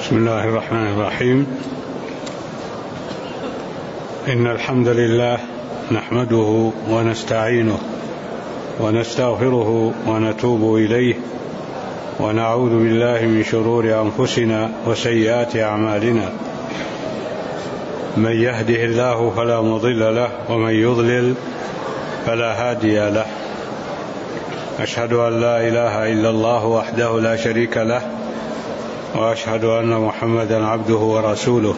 بسم الله الرحمن الرحيم. إن الحمد لله نحمده ونستعينه ونستغفره ونتوب إليه ونعوذ بالله من شرور أنفسنا وسيئات أعمالنا. من يهده الله فلا مضل له ومن يضلل فلا هادي له. أشهد أن لا إله إلا الله وحده لا شريك له وأشهد أن محمدا عبده ورسوله.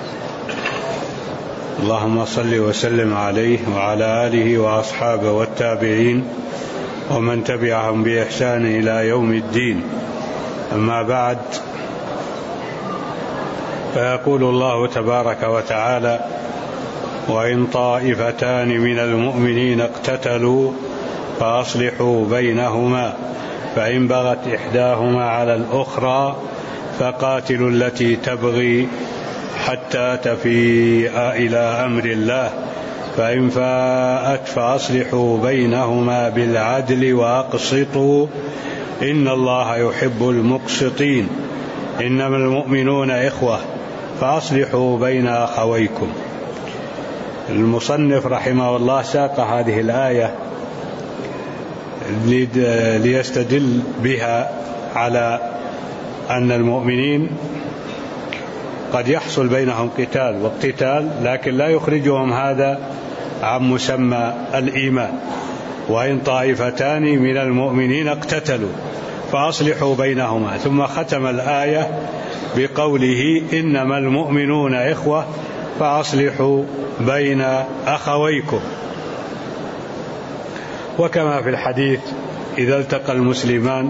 اللهم صل وسلم عليه وعلى آله وأصحابه والتابعين ومن تبعهم بإحسان إلى يوم الدين. أما بعد، فيقول الله تبارك وتعالى: وإن طائفتان من المؤمنين اقتتلوا فأصلحوا بينهما فإن بغت إحداهما على الأخرى فقاتلوا التي تبغي حتى تفيء إلى أمر الله فإن فاءت فأصلحوا بينهما بالعدل وأقسطوا إن الله يحب المقسطين. إنما المؤمنون إخوة فأصلحوا بين أخويكم. المصنف رحمه الله ساق هذه الآية ليستدل بها على أن المؤمنين قد يحصل بينهم قتال واقتتال، لكن لا يخرجهم هذا عن مسمى الإيمان. وإن طائفتان من المؤمنين اقتتلوا فأصلحوا بينهما، ثم ختم الآية بقوله: إنما المؤمنون إخوة فأصلحوا بين أخويكم. وكما في الحديث: إذا التقى المسلمان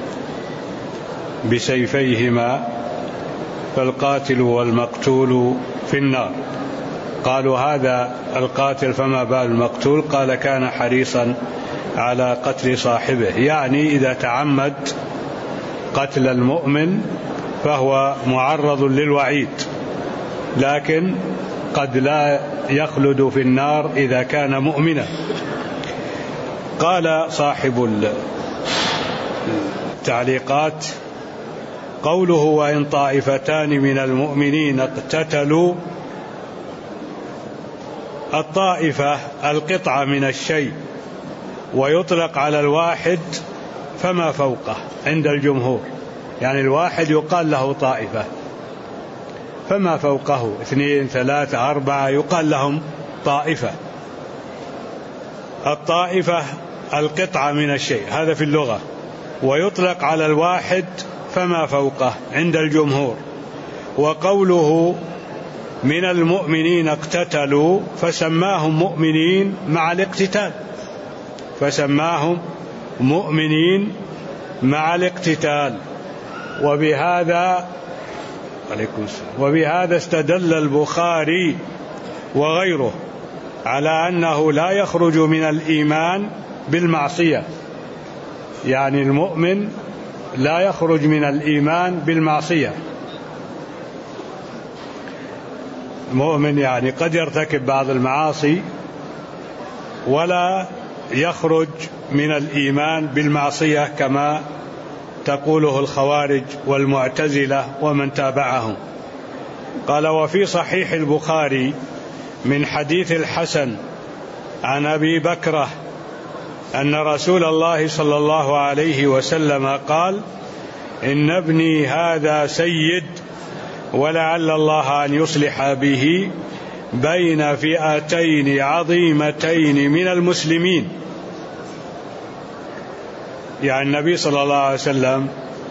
بسيفيهما فالقاتل والمقتول في النار. قالوا: هذا القاتل فما بال المقتول؟ قال: كان حريصا على قتل صاحبه، يعني إذا تعمد قتل المؤمن فهو معرض للوعيد، لكن قد لا يخلد في النار إذا كان مؤمنا. قال صاحب التعليقات: قوله وإن طائفتان من المؤمنين اقتتلوا، الطائفة القطعة من الشيء، ويطلق على الواحد فما فوقه عند الجمهور، يعني الواحد يقال له طائفة، فما فوقه 2 3 4 يقال لهم طائفة. الطائفة القطعة من الشيء، هذا في اللغة، ويطلق على الواحد فما فوقه عند الجمهور. وقوله من المؤمنين اقتتلوا فسماهم مؤمنين مع الاقتتال، فسماهم مؤمنين مع الاقتتال. وبهذا استدل البخاري وغيره على أنه لا يخرج من الإيمان بالمعصية، يعني المؤمن لا يخرج من الإيمان بالمعصية. المؤمن يعني قد يرتكب بعض المعاصي ولا يخرج من الإيمان بالمعصية كما تقوله الخوارج والمعتزلة ومن تابعهم. قال: وفي صحيح البخاري من حديث الحسن عن أبي بكرة أن رسول الله صلى الله عليه وسلم قال: إن ابني هذا سيد ولعل الله أن يصلح به بين فئتين عظيمتين من المسلمين. يعني النبي صلى الله عليه وسلم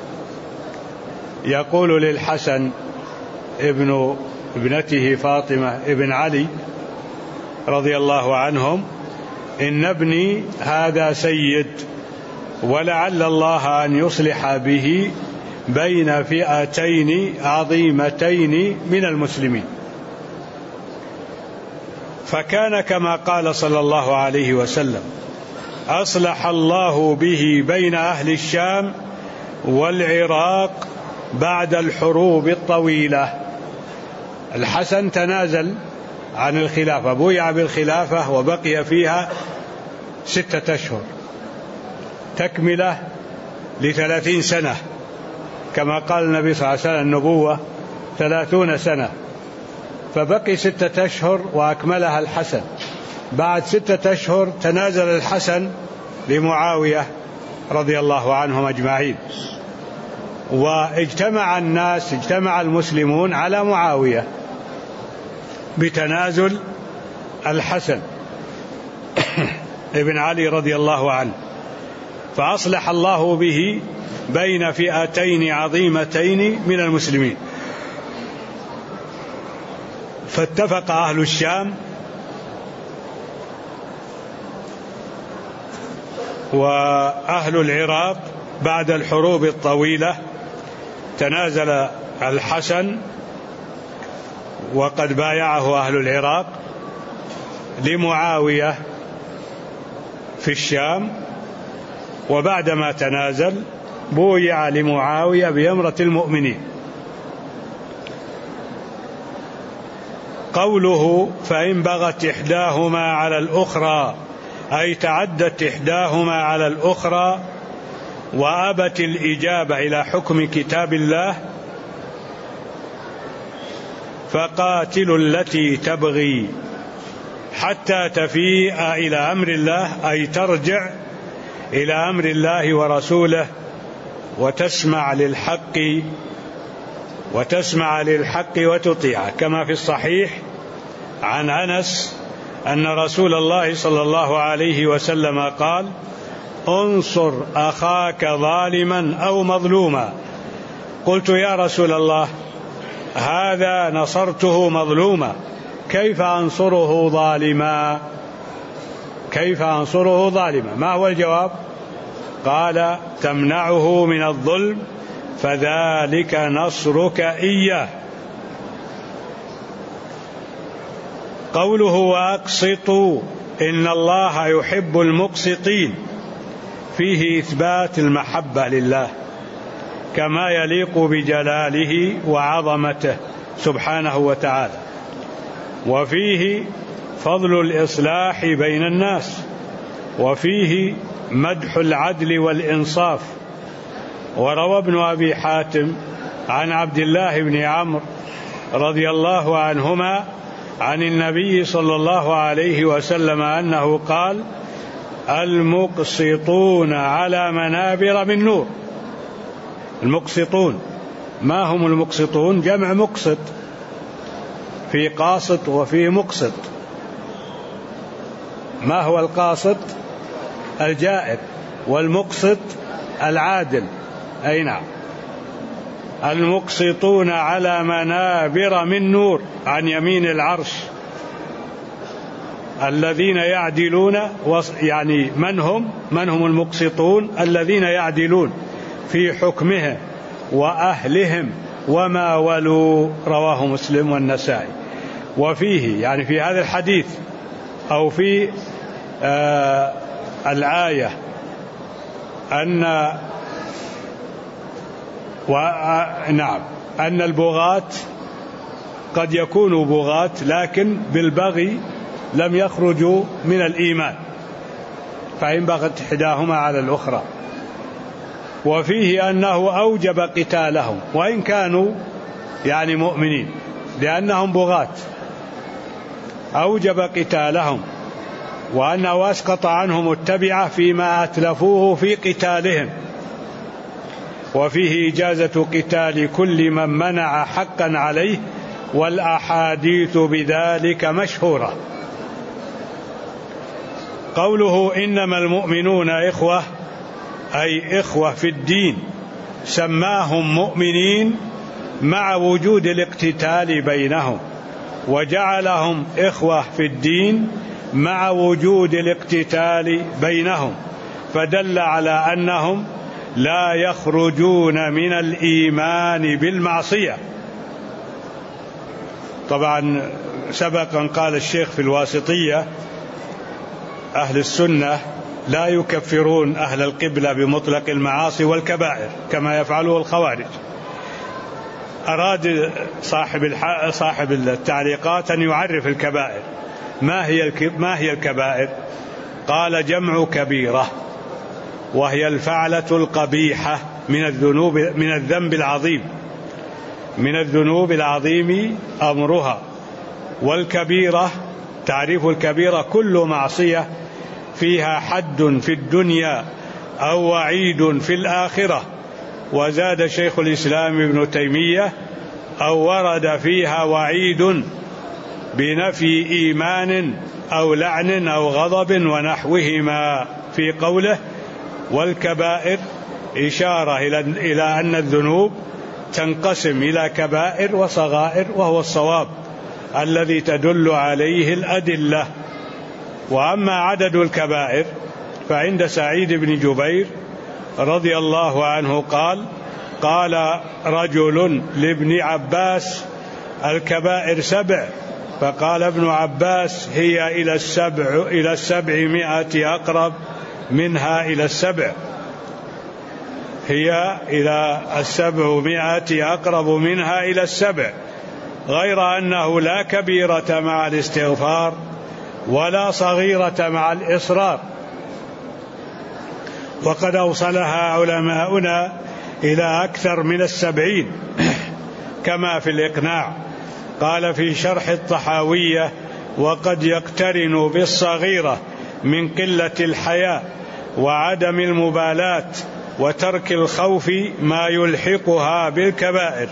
يقول للحسن ابن ابنته فاطمة ابن علي رضي الله عنهم: إن ابني هذا سيد ولعل الله أن يصلح به بين فئتين عظيمتين من المسلمين. فكان كما قال صلى الله عليه وسلم: أصلح الله به بين أهل الشام والعراق بعد الحروب الطويلة. الحسن تنازل عن الخلافة، بويع بالخلافة وبقي فيها 6 أشهر، تكملة ل30 سنة، كما قال النبي صلى الله عليه وسلم: النبوة 30 سنة، فبقي 6 أشهر وأكملها الحسن. بعد 6 أشهر تنازل الحسن لمعاوية رضي الله عنهم أجمعين، واجتمع الناس، اجتمع المسلمون على معاوية بتنازل الحسن ابن علي رضي الله عنه، فأصلح الله به بين فئتين عظيمتين من المسلمين. فاتفق أهل الشام وأهل العراق بعد الحروب الطويلة، تنازل الحسن وقد بايعه أهل العراق لمعاوية في الشام، وبعدما تنازل بويع لمعاوية بأمرة المؤمنين. قوله فإن بغت إحداهما على الأخرى، أي تعدت إحداهما على الأخرى وأبت الإجابة إلى حكم كتاب الله، فقاتلوا التي تبغي حتى تفيء إلى أمر الله، أي ترجع إلى أمر الله ورسوله وتسمع للحق وتطيعه، كما في الصحيح عن أنس أن رسول الله صلى الله عليه وسلم قال: انصر أخاك ظالما أو مظلوما. قلت يا رسول الله، هذا نصرته مظلوما، كيف أنصره ظالما؟ ما هو الجواب؟ قال: تمنعه من الظلم فذلك نصرك إياه. قوله وأقسطوا إن الله يحب المقسطين، فيه إثبات المحبة لله كما يليق بجلاله وعظمته سبحانه وتعالى، وفيه فضل الإصلاح بين الناس، وفيه مدح العدل والإنصاف. وروى ابن أبي حاتم عن عبد الله بن عمرو رضي الله عنهما عن النبي صلى الله عليه وسلم أنه قال: المقسطون على منابر من نور. المقسطون، ما هم المقسطون؟ جمع مقسط، في قاسط وفي مقسط. ما هو القاسط؟ الجائر، والمقسط العادل. أي نعم. المقسطون على منابر من نور عن يمين العرش، الذين يعدلون، يعني من هم المقسطون؟ الذين يعدلون في حكمهم وأهلهم وما ولوا. رواه مسلم والنسائي. وفيه، يعني في هذا الحديث أو في الآية، أن البغاة قد يكونوا بغاة لكن بالبغي لم يخرجوا من الإيمان، فإن بغت إحداهما على الأخرى. وفيه أنه أوجب قتالهم وإن كانوا يعني مؤمنين، لأنهم بغاة، أوجب قتالهم، وأنه أسقط عنهم التبعة فيما أتلفوه في قتالهم. وفيه إجازة قتال كل من منع حقا عليه، والأحاديث بذلك مشهورة. قوله إنما المؤمنون إخوة، أي إخوة في الدين، سماهم مؤمنين مع وجود الاقتتال بينهم، وجعلهم إخوة في الدين مع وجود الاقتتال بينهم، فدل على أنهم لا يخرجون من الإيمان بالمعصية. طبعا سبق أن قال الشيخ في الواسطية: أهل السنة لا يكفرون أهل القبلة بمطلق المعاصي والكبائر كما يفعله الخوارج. أراد صاحب التعليقات أن يعرف الكبائر. ما هي الكبائر؟ قال: جمع كبيرة، وهي الفعلة القبيحة من الذنب العظيم، من الذنوب العظيم أمرها. والكبيرة، تعريف الكبيرة كل معصية فيها حد في الدنيا أو وعيد في الآخرة. وزاد شيخ الإسلام ابن تيمية: أو ورد فيها وعيد بنفي إيمان أو لعن أو غضب ونحوهما، في قوله والكبائر إشارة إلى أن الذنوب تنقسم إلى كبائر وصغائر، وهو الصواب الذي تدل عليه الأدلة. وأما عدد الكبائر فعند سعيد بن جبير رضي الله عنه قال رجل لابن عباس: الكبائر 7. فقال ابن عباس: هي إلى 700 أقرب منها إلى 7. هي إلى 700 أقرب منها إلى 7، غير أنه لا كبيرة مع الاستغفار ولا صغيرة مع الإصرار. وقد أوصلها علماؤنا إلى أكثر من 70 كما في الإقناع. قال في شرح الطحاوية: وقد يقترن بالصغيرة من قلة الحياء وعدم المبالاة وترك الخوف ما يلحقها بالكبائر،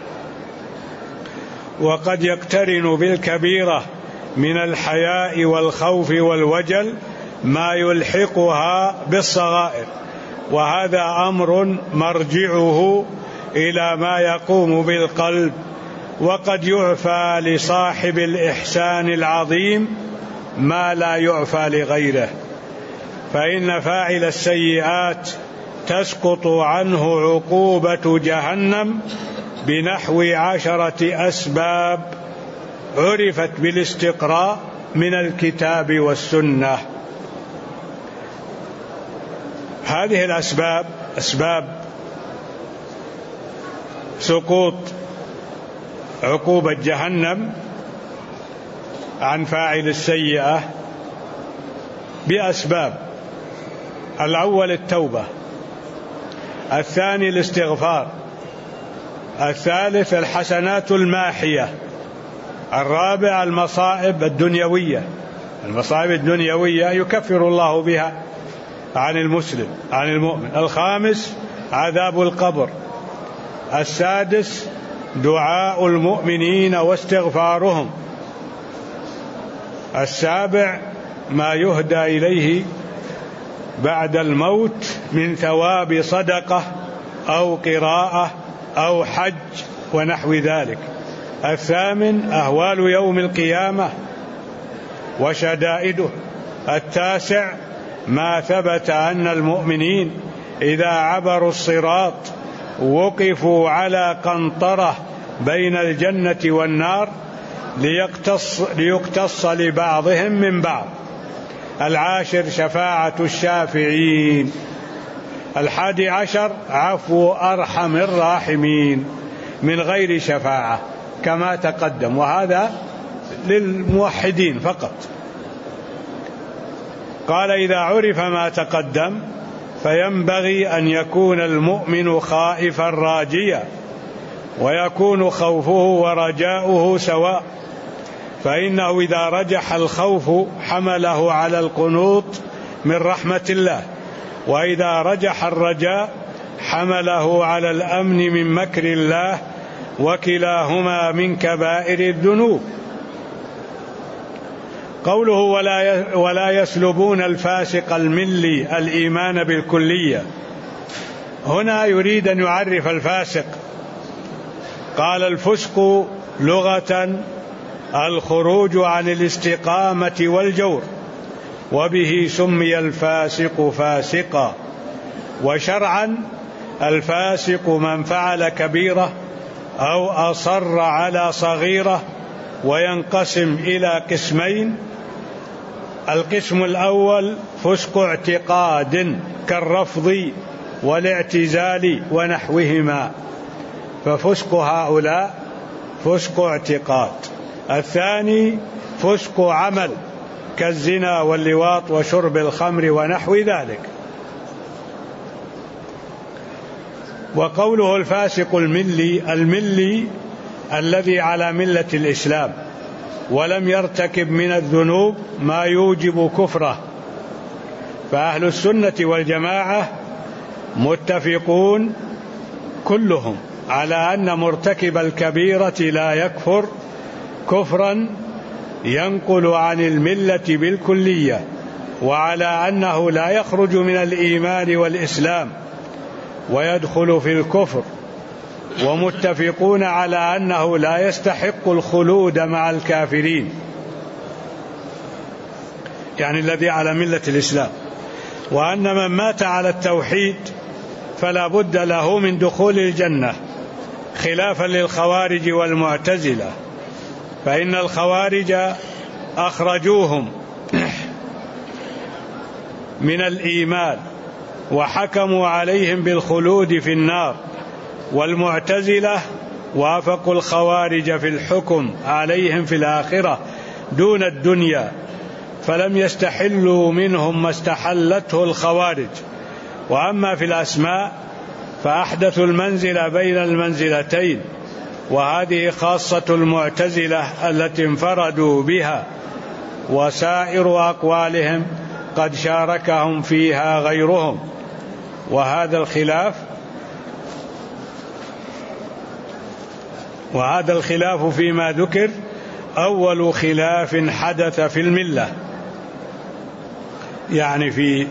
وقد يقترن بالكبيرة من الحياء والخوف والوجل ما يلحقها بالصغائر، وهذا أمر مرجعه إلى ما يقوم بالقلب. وقد يعفى لصاحب الإحسان العظيم ما لا يعفى لغيره، فإن فاعل السيئات تسقط عنه عقوبة جهنم بنحو 10 أسباب عرفت بالاستقراء من الكتاب والسنة. هذه الأسباب أسباب سقوط عقوبة جهنم عن فاعل السيئة بأسباب: الأول التوبة، الثاني الاستغفار، الثالث الحسنات الماحية، الرابع المصائب الدنيوية. المصائب الدنيوية يكفر الله بها عن المسلم عن المؤمن. الخامس عذاب القبر. السادس دعاء المؤمنين واستغفارهم. السابع ما يهدى إليه بعد الموت من ثواب صدقة أو قراءة أو حج ونحو ذلك. الثامن أهوال يوم القيامة وشدائده. التاسع ما ثبت أن المؤمنين إذا عبروا الصراط وقفوا على قنطرة بين الجنة والنار ليقتص لبعضهم من بعض. العاشر شفاعة الشافعين. 11 عفو أرحم الراحمين من غير شفاعة كما تقدم، وهذا للموحدين فقط. قال: إذا عرف ما تقدم فينبغي أن يكون المؤمن خائفا راجيا، ويكون خوفه ورجاؤه سواء، فإنه إذا رجح الخوف حمله على القنوط من رحمة الله، وإذا رجح الرجاء حمله على الأمن من مكر الله، وكلاهما من كبائر الذنوب. قوله ولا يسلبون الفاسق الملي الإيمان بالكلية، هنا يريد أن يعرف الفاسق. قال: الفسق لغة الخروج عن الاستقامة والجور، وبه سمي الفاسق فاسقا. وشرعا الفاسق من فعل كبيرة أو أصر على صغيرة، وينقسم إلى قسمين: القسم الأول فسق اعتقاد كالرفض والاعتزال ونحوهما، ففسق هؤلاء فسق اعتقاد. الثاني فسق عمل كالزنا واللواط وشرب الخمر ونحو ذلك. وقوله الفاسق الملي الذي على ملة الإسلام ولم يرتكب من الذنوب ما يوجب كفره. فأهل السنة والجماعة متفقون كلهم على أن مرتكب الكبيرة لا يكفر كفرا ينقل عن الملة بالكلية، وعلى أنه لا يخرج من الإيمان والإسلام ويدخل في الكفر، ومتفقون على أنه لا يستحق الخلود مع الكافرين، يعني الذي على ملة الإسلام، وأن من مات على التوحيد فلا بد له من دخول الجنة، خلافا للخوارج والمعتزلة، فإن الخوارج أخرجوهم من الإيمان وحكموا عليهم بالخلود في النار، والمعتزلة وافقوا الخوارج في الحكم عليهم في الآخرة دون الدنيا، فلم يستحلوا منهم ما استحلته الخوارج. وأما في الأسماء فأحدثوا المنزلة بين المنزلتين، وهذه خاصة المعتزلة التي انفردوا بها، وسائر أقوالهم قد شاركهم فيها غيرهم. وهذا الخلاف فيما ذكر أول خلاف حدث في الملة، يعني في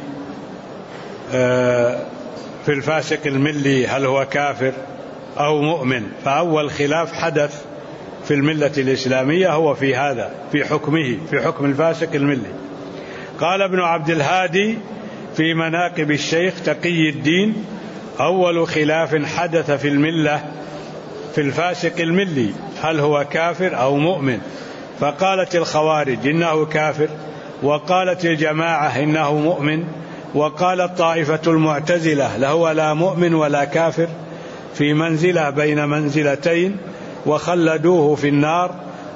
الفاسق الملي هل هو كافر أو مؤمن، فأول خلاف حدث في الملة الإسلامية هو في هذا، في حكمه، في حكم الفاسق الملي. قال ابن عبد الهادي في مناقب الشيخ تقي الدين: أول خلاف حدث في الملة في الفاسق الملي هل هو كافر أو مؤمن، فقالت الخوارج إنه كافر، وقالت الجماعة إنه مؤمن، وقالت طائفة المعتزلة له لا مؤمن ولا كافر، في منزلة بين منزلتين، وخلدوه في النار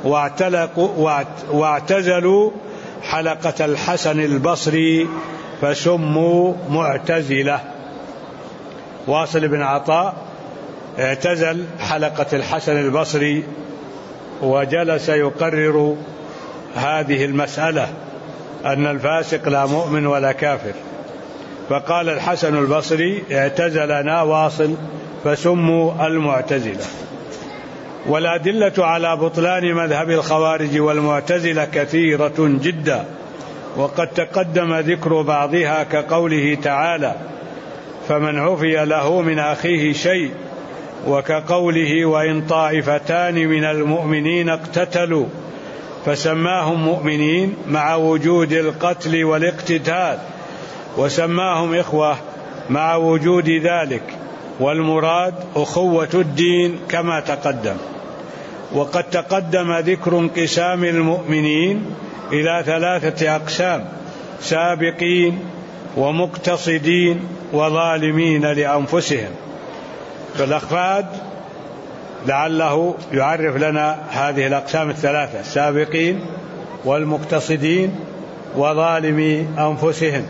واعتزلوا حلقة الحسن البصري فسموا معتزلة. واصل بن عطاء اعتزل حلقة الحسن البصري وجلس يقرر هذه المسألة أن الفاسق لا مؤمن ولا كافر، فقال الحسن البصري: اعتزلنا واصل فسموا المعتزلة. والأدلة على بطلان مذهب الخوارج والمعتزلة كثيرة جدا، وقد تقدم ذكر بعضها كقوله تعالى: فمن عفي له من أخيه شيء، وكقوله: وإن طائفتان من المؤمنين اقتتلوا فسماهم مؤمنين مع وجود القتل والاقتتال، وسماهم إخوة مع وجود ذلك، والمراد أخوة الدين كما تقدم. وقد تقدم ذكر انقسام المؤمنين إلى 3 أقسام: سابقين ومقتصدين وظالمين لأنفسهم. فالأخفاد لعله يعرف لنا هذه الأقسام 3: السابقين والمقتصدين وظالمي أنفسهم.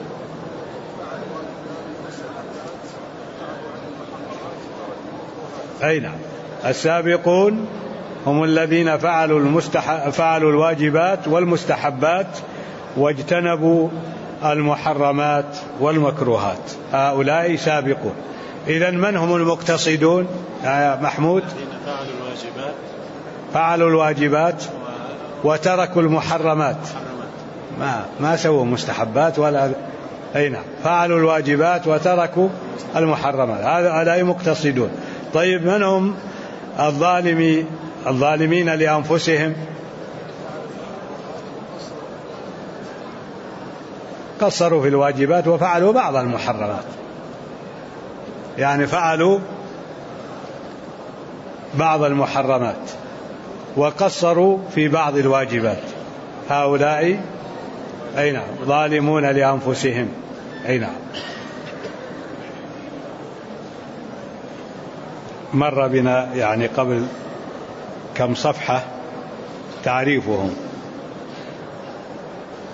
أي نعم، السابقون هم الذين فعلوا الواجبات والمستحبات واجتنبوا المحرمات والمكروهات، هؤلاء سابقون. إذن من هم المقتصدون يا محمود؟ فعلوا الواجبات وتركوا المحرمات، ما سووا مستحبات ولا. أي نعم، فعلوا الواجبات وتركوا المحرمات، هؤلاء مقتصدون. طيب من هم الظالمين لأنفسهم؟ قصروا في الواجبات وفعلوا بعض المحرمات، يعني فعلوا بعض المحرمات وقصروا في بعض الواجبات، هؤلاء أي نعم ظالمون لأنفسهم. أي نعم، مر بنا يعني قبل كم صفحة تعريفهم.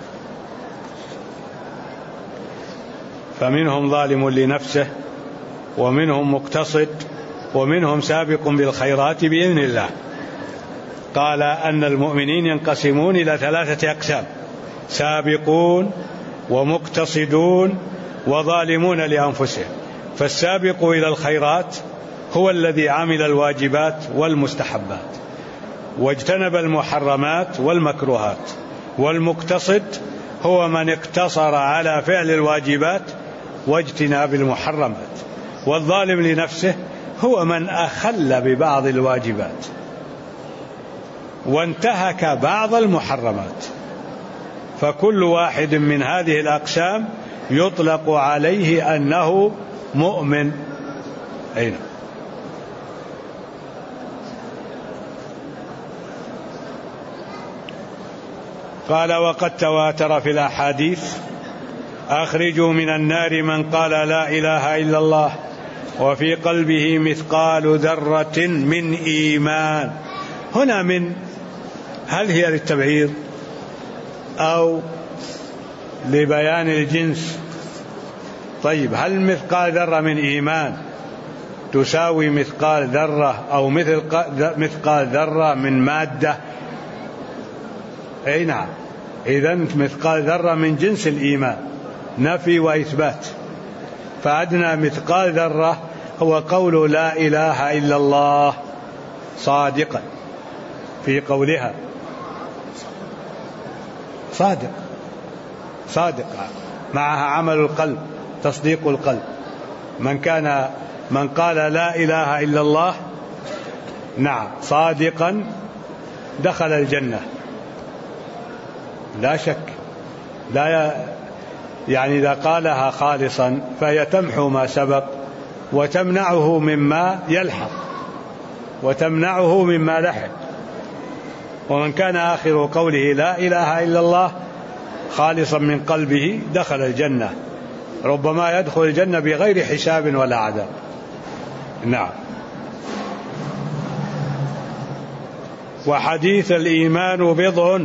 فمنهم ظالم لنفسه ومنهم مقتصد ومنهم سابق بالخيرات بإذن الله. قال أن المؤمنين ينقسمون إلى 3 أقسام: سابقون ومقتصدون وظالمون لأنفسهم. فالسابق إلى الخيرات هو الذي عمل الواجبات والمستحبات واجتنب المحرمات والمكروهات، والمقتصد هو من اقتصر على فعل الواجبات واجتناب المحرمات، والظالم لنفسه هو من أخل ببعض الواجبات وانتهك بعض المحرمات. فكل واحد من هذه الأقسام يطلق عليه أنه مؤمن. أين؟ قال: وقد تواتر في الأحاديث: أخرجوا من النار من قال لا إله إلا الله وفي قلبه مثقال ذرة من إيمان. هنا من هل هي للتبعيض أو لبيان الجنس؟ طيب، هل مثقال ذرة من إيمان تساوي مثقال ذرة أو مثقال ذرة من مادة؟ أي نعم. إذن مثقال ذرة من جنس الإيمان، نفي وإثبات. فأدنى مثقال ذرة هو قول لا إله إلا الله صادقا في قولها، صادق معها عمل القلب، تصديق القلب. من قال لا إله إلا الله نعم صادقا دخل الجنة لا شك. يعني إذا قالها خالصا فهي تمحو ما سبق وتمنعه مما يلحق وتمنعه مما لحق. ومن كان آخر قوله لا إله إلا الله خالصا من قلبه دخل الجنة، ربما يدخل الجنة بغير حساب ولا عذاب. نعم. وحديث الإيمان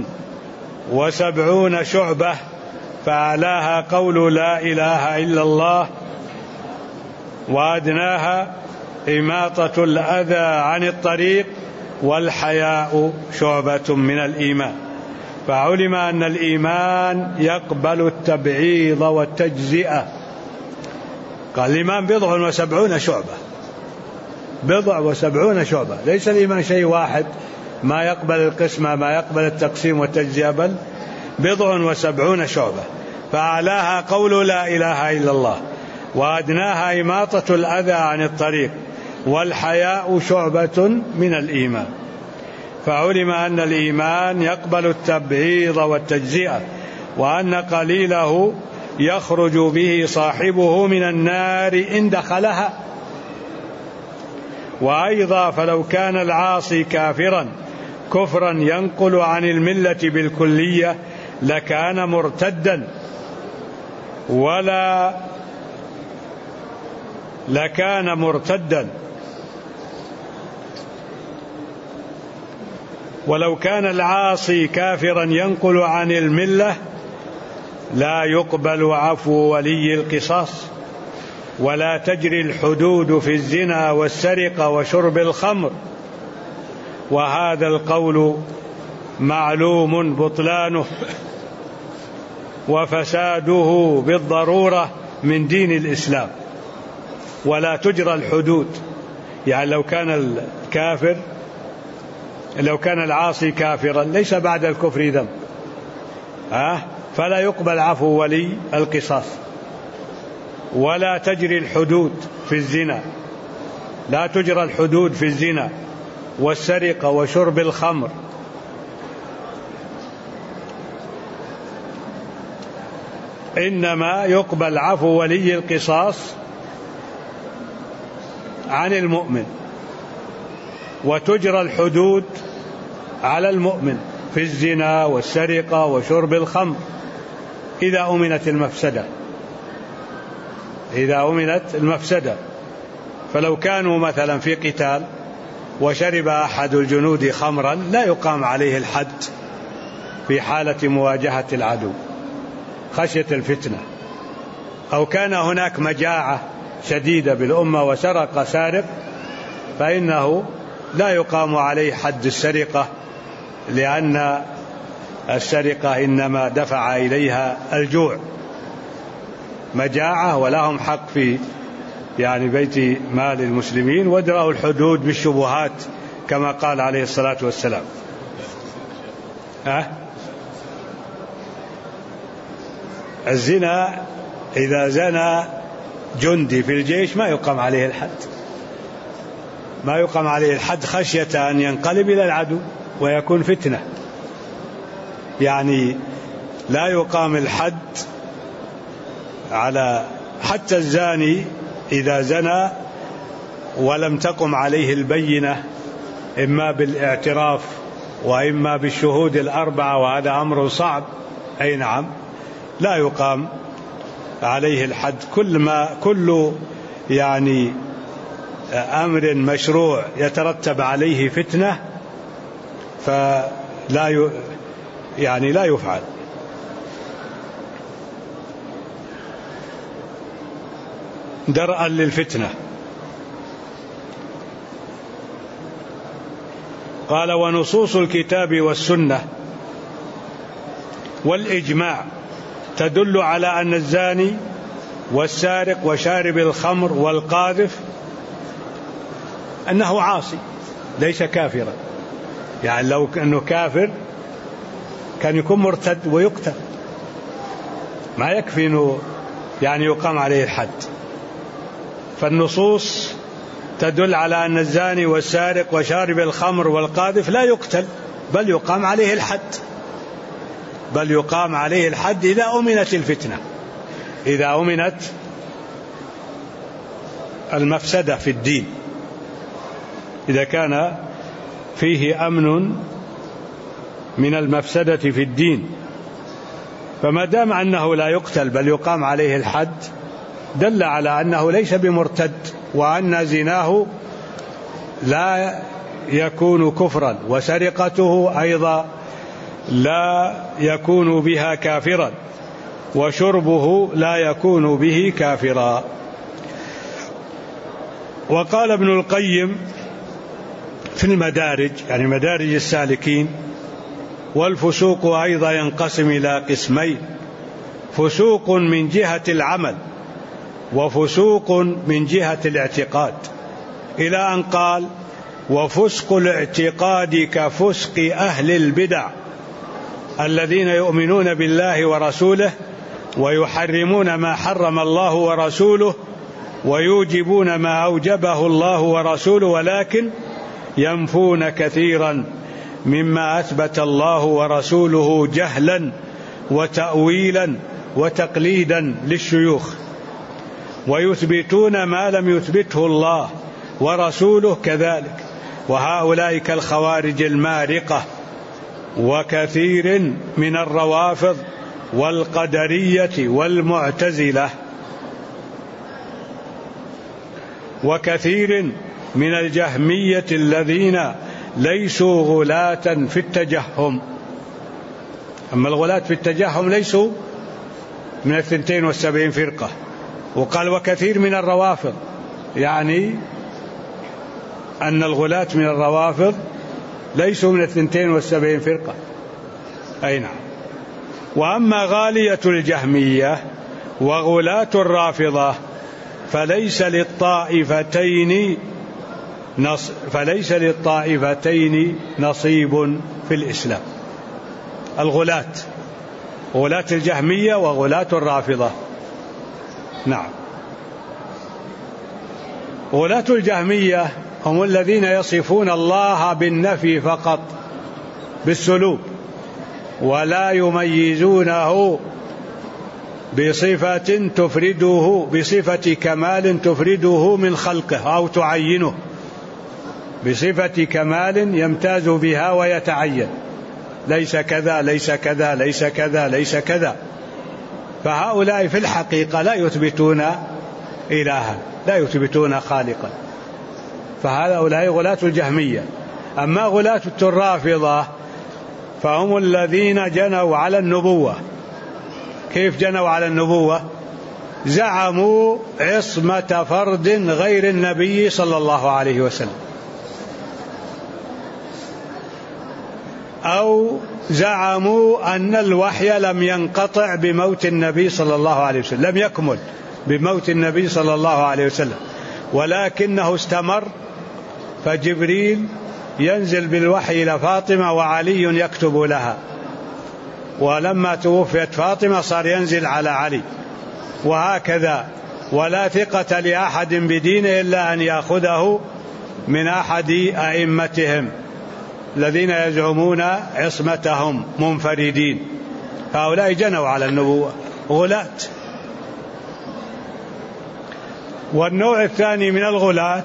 70 شعبة، فأعلاها قول لا إله إلا الله، وأدناها إماطة الأذى عن الطريق، والحياء شعبة من الإيمان. فعلم أن الإيمان يقبل التبعيض والتجزئة. قال الإيمان 70 شعبة، 70 شعبة. ليس الإيمان شيء واحد ما يقبل القسمة ما يقبل التقسيم والتجزئة، بل 70 شعبة. فأعلاها قول لا إله إلا الله، وأدناها إماطة الأذى عن الطريق، والحياء شعبة من الإيمان. فعلم أن الإيمان يقبل التبعيض والتجزئة، وأن قليله يخرج به صاحبه من النار إن دخلها. وأيضا فلو كان العاصي كافرا كفرا ينقل عن الملة بالكلية لكان مرتدا، ولو كان العاصي كافرا ينقل عن الملة لا يقبل عفو ولي القصاص، ولا تجري الحدود في الزنا والسرقة وشرب الخمر. وهذا القول معلوم بطلانه وفساده بالضرورة من دين الإسلام. ولا تجرى الحدود، يعني لو كان العاصي كافرا ليس بعد الكفر ذنب، فلا يقبل عفو ولي القصاص. ولا تجري الحدود في الزنا، لا تجرى الحدود في الزنا والسرقة وشرب الخمر. إنما يقبل عفو ولي القصاص عن المؤمن، وتجرى الحدود على المؤمن في الزنا والسرقة وشرب الخمر إذا أمنت المفسدة. فلو كانوا مثلا في قتال وشرب أحد الجنود خمرا لا يقام عليه الحد في حالة مواجهة العدو خشية الفتنة. أو كان هناك مجاعة شديدة بالأمة وسرق سارق فإنه لا يقام عليه حد السرقة، لأن السرقة إنما دفع إليها الجوع، مجاعة، ولهم حق في بيت مال المسلمين، وادرأوا الحدود بالشبهات كما قال عليه الصلاة والسلام. الزنا إذا زنى جندي في الجيش ما يقام عليه الحد، ما يقام عليه الحد خشية أن ينقلب إلى العدو ويكون فتنة. لا يقام الحد على حتى الزاني إذا زنى ولم تقم عليه البينة، إما بالاعتراف وإما بالشهود الأربعة، وهذا أمر صعب، أي نعم، لا يقام عليه الحد. كل أمر مشروع يترتب عليه فتنة فلا لا يفعل. درءا للفتنة. قال: ونصوص الكتاب والسنة والإجماع تدل على أن الزاني والسارق وشارب الخمر والقاذف أنه عاصي ليس كافرا. لو أنه كافر كان يكون مرتد ويقتل، ما يكفي أنه يقام عليه الحد. فالنصوص تدل على أن الزاني والسارق وشارب الخمر والقاذف لا يقتل، بل يقام عليه الحد، بل يقام عليه الحد إذا أمنت الفتنة، إذا أمنت المفسدة في الدين، إذا كان فيه أمن من المفسدة في الدين. فما دام أنه لا يقتل بل يقام عليه الحد دل على أنه ليس بمرتد، وأن زناه لا يكون كفرا، وسرقته أيضا لا يكون بها كافرا، وشربه لا يكون به كافرا. وقال ابن القيم في المدارج، مدارج السالكين: والفسوق أيضا ينقسم إلى قسمين: فسوق من جهة العمل، وفسوق من جهة الاعتقاد، إلى أن قال: وفسق الاعتقاد كفسق أهل البدع الذين يؤمنون بالله ورسوله ويحرمون ما حرم الله ورسوله ويوجبون ما أوجبه الله ورسوله، ولكن ينفون كثيرا مما أثبت الله ورسوله جهلا وتأويلا وتقليدا للشيوخ، ويثبتون ما لم يثبته الله ورسوله كذلك. وهؤلاء كالخوارج المارقة وكثير من الروافض والقدرية والمعتزلة وكثير من الجهمية الذين ليسوا غلاة في التجهم. أما الغلاة في التجهم ليسوا من 72 فرقة. وقال: وكثير من الروافض، أن الغلاة من الروافض ليسوا من 72 فرقة. أي نعم. وأما غالية الجهمية وغلاة الرافضة فليس للطائفتين نصيب في الإسلام. غلاة الجهمية وغلاة الرافضة. نعم. غلاة الجهمية هم الذين يصفون الله بالنفي فقط بالسلوب، ولا يميزونه بصفة كمال تفرده من خلقه أو تعينه، بصفة كمال يمتاز بها ويتعين، ليس كذا ليس كذا ليس كذا ليس كذا. فهؤلاء في الحقيقة لا يثبتون إلها، لا يثبتون خالقا. فهؤلاء غلاة الجهمية. أما غلاة الرافضة فهم الذين جنوا على النبوة. كيف جنوا على النبوة؟ زعموا عصمة فرد غير النبي صلى الله عليه وسلم، أو زعموا أن الوحي لم ينقطع بموت النبي صلى الله عليه وسلم، لم يكمل بموت النبي صلى الله عليه وسلم، ولكنه استمر، فجبريل ينزل بالوحي إلى فاطمة وعلي يكتب لها، ولما توفيت فاطمة صار ينزل على علي، وهكذا. ولا ثقة لأحد بدينه إلا أن يأخذه من أحد أئمتهم الذين يزعمون عصمتهم منفردين، فهؤلاء جنوا على النبوة غلاة. والنوع الثاني من الغلاة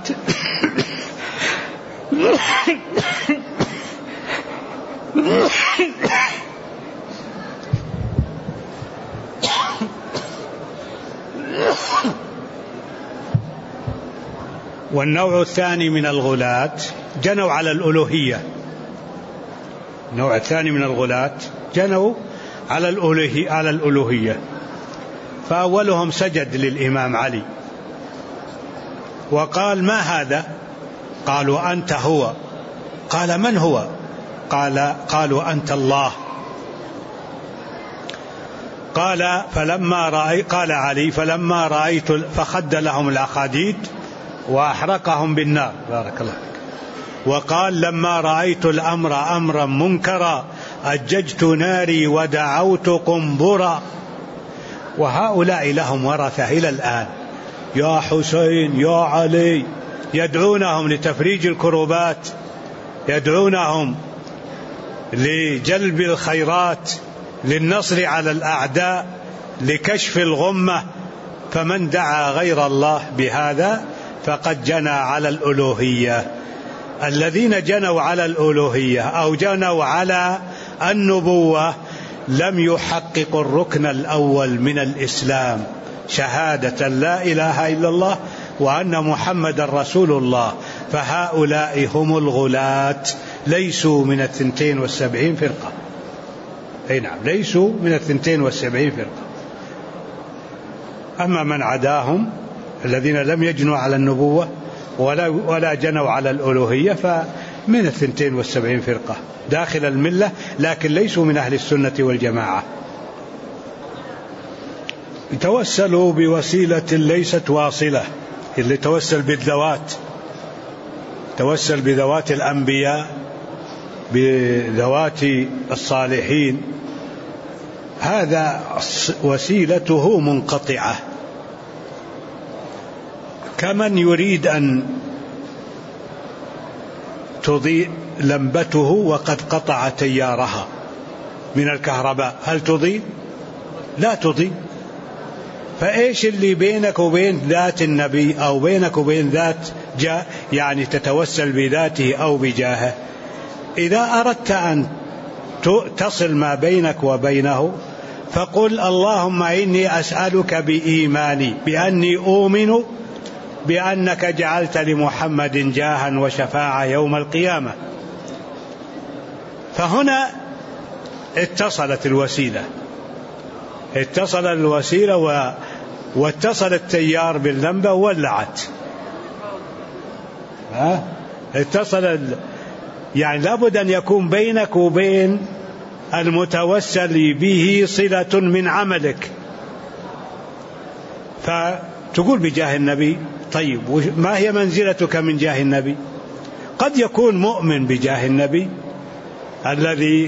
والنوع الثاني من الغلاة جنوا على الألوهية. النوع الثاني من الغلاة جنوا على الألوهية. فأولهم سجد للإمام علي وقال: ما هذا؟ قالوا: أنت هو. قال: من هو؟ قالوا: أنت الله. قال علي: فلما رأيت، فخد لهم الأخاديد وأحرقهم بالنار. بارك الله. وقال: لما رأيت الأمر أمرا منكرا أججت ناري ودعوت قنبرا. وهؤلاء لهم ورثة إلى الآن، يا حسين يا علي، يدعونهم لتفريج الكروبات، يدعونهم لجلب الخيرات، للنصر على الأعداء، لكشف الغمة. فمن دعا غير الله بهذا فقد جنى على الألوهية. الذين جنوا على الألوهية أو جنوا على النبوة لم يحققوا الركن الأول من الإسلام، شهادة لا إله إلا الله وأن محمد رسول الله. فهؤلاء هم الغلاة، ليسوا من 72 فرقة. أي نعم، ليسوا من 72 فرقة. أما من عداهم الذين لم يجنوا على النبوة ولا جنوا على الألوهية فمن 72 فرقة داخل الملة، لكن ليسوا من أهل السنة والجماعة. توسلوا بوسيلة ليست واصلة، اللي توسل بالذوات، توسل بذوات الأنبياء، بذوات الصالحين، هذا وسيلته منقطعة. كمن يريد أن تضيء لمبته وقد قطع تيارها من الكهرباء، هل تضيء؟ لا تضيء. فإيش اللي بينك وبين ذات النبي أو بينك وبين ذات يعني تتوسل بذاته أو بجاهه؟ إذا أردت أن تصل ما بينك وبينه فقل: اللهم إني أسألك بإيماني بأني أؤمن بأنك جعلت لمحمد جاها وشفاعة يوم القيامة. فهنا اتصلت الوسيلة، اتصل الوسيلة واتصل التيار باللمبة وولعت. اتصل، يعني لابد أن يكون بينك وبين المتوسل به صلة من عملك. فتقول بجاه النبي. طيب، ما هي منزلتك من جاه النبي؟ قد يكون مؤمن بجاه النبي الذي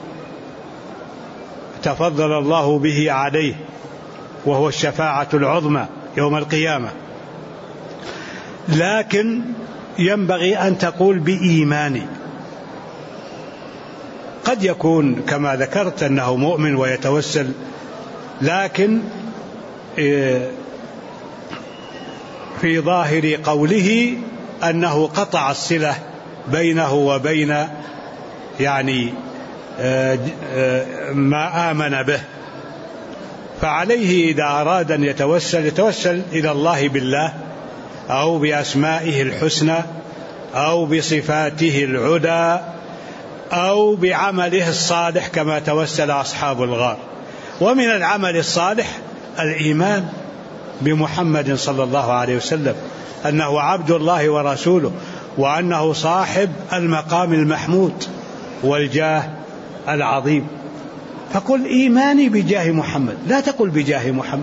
تفضل الله به عليه، وهو الشفاعة العظمى يوم القيامة، لكن ينبغي أن تقول بإيماني. قد يكون كما ذكرت أنه مؤمن ويتوسل، لكن في ظاهر قوله أنه قطع الصلة بينه وبين يعني ما آمن به. فعليه إذا أراد أن يتوسل إلى الله بالله أو بأسمائه الحسنى أو بصفاته العلى أو بعمله الصالح كما توسل أصحاب الغار. ومن العمل الصالح الإيمان بمحمد صلى الله عليه وسلم أنه عبد الله ورسوله، وأنه صاحب المقام المحمود والجاه العظيم. فقل إيماني بجاه محمد، لا تقل بجاه محمد،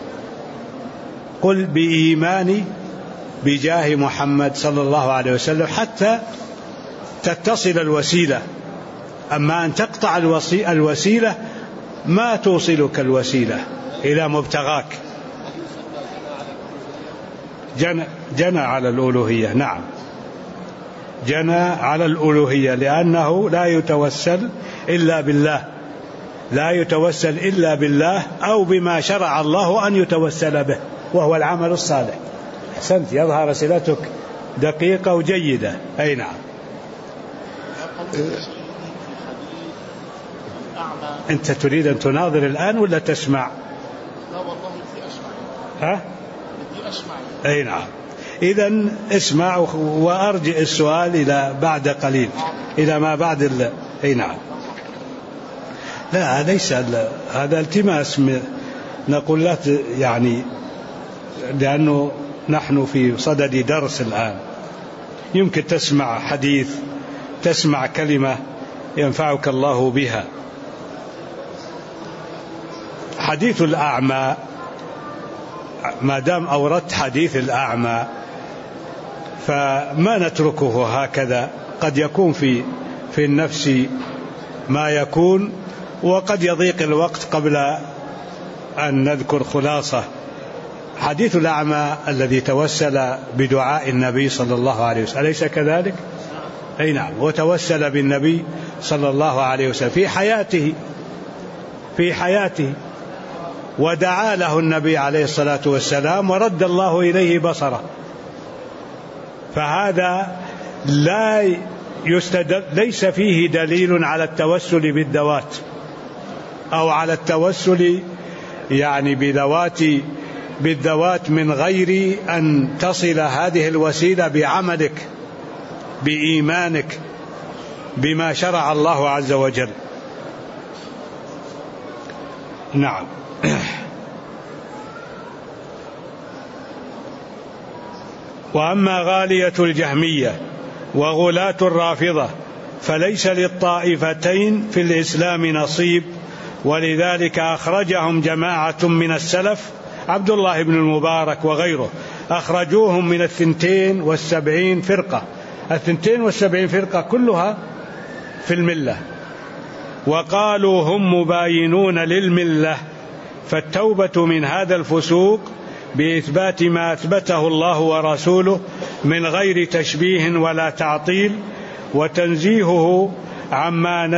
قل بإيماني بجاه محمد صلى الله عليه وسلم حتى تتصل الوسيلة. أما أن تقطع الوسيلة ما توصلك الوسيلة إلى مبتغاك. جنى على الألوهية، نعم، جنى على الألوهية، لأنه لا يتوسل إلا بالله، لا يتوسل إلا بالله أو بما شرع الله أن يتوسل به، وهو العمل الصالح. أحسنت، يظهر أسئلتك دقيقة وجيدة. أي نعم. أنت تريد أن تناظر الآن ولا تسمع؟ لا والله بدي أسمع. ها؟ بدي أسمع. أي نعم. إذن اسمع وأرجع السؤال إلى بعد قليل، إلى ما بعد أي نعم. لا ليس هذا التماس، نقول لا يعني، لأنه نحن في صدد درس الآن، يمكن تسمع حديث، تسمع كلمة ينفعك الله بها. حديث الأعمى، ما دام أوردت حديث الأعمى فما نتركه هكذا، قد يكون في النفس ما يكون، وقد يضيق الوقت قبل أن نذكر خلاصة. حديث الأعمى الذي توسل بدعاء النبي صلى الله عليه وسلم، أليس كذلك؟ أي نعم، وتوسل بالنبي صلى الله عليه وسلم في حياته ودعا له النبي عليه الصلاة والسلام ورد الله إليه بصره. فهذا ليس فيه دليل على التوسل بالذوات أو على التوسل يعني بالذوات من غير أن تصل هذه الوسيلة بعملك، بإيمانك بما شرع الله عز وجل. نعم. وأما غالية الجهمية وغلاة الرافضة فليس للطائفتين في الإسلام نصيب، ولذلك أخرجهم جماعة من السلف، عبد الله بن المبارك وغيره، أخرجوهم من 72 فرقة. 72 فرقة كلها في الملة، وقالوا هم مباينون للملة. فالتوبة من هذا الفسوق بإثبات ما أثبته الله ورسوله من غير تشبيه ولا تعطيل، وتنزيهه عما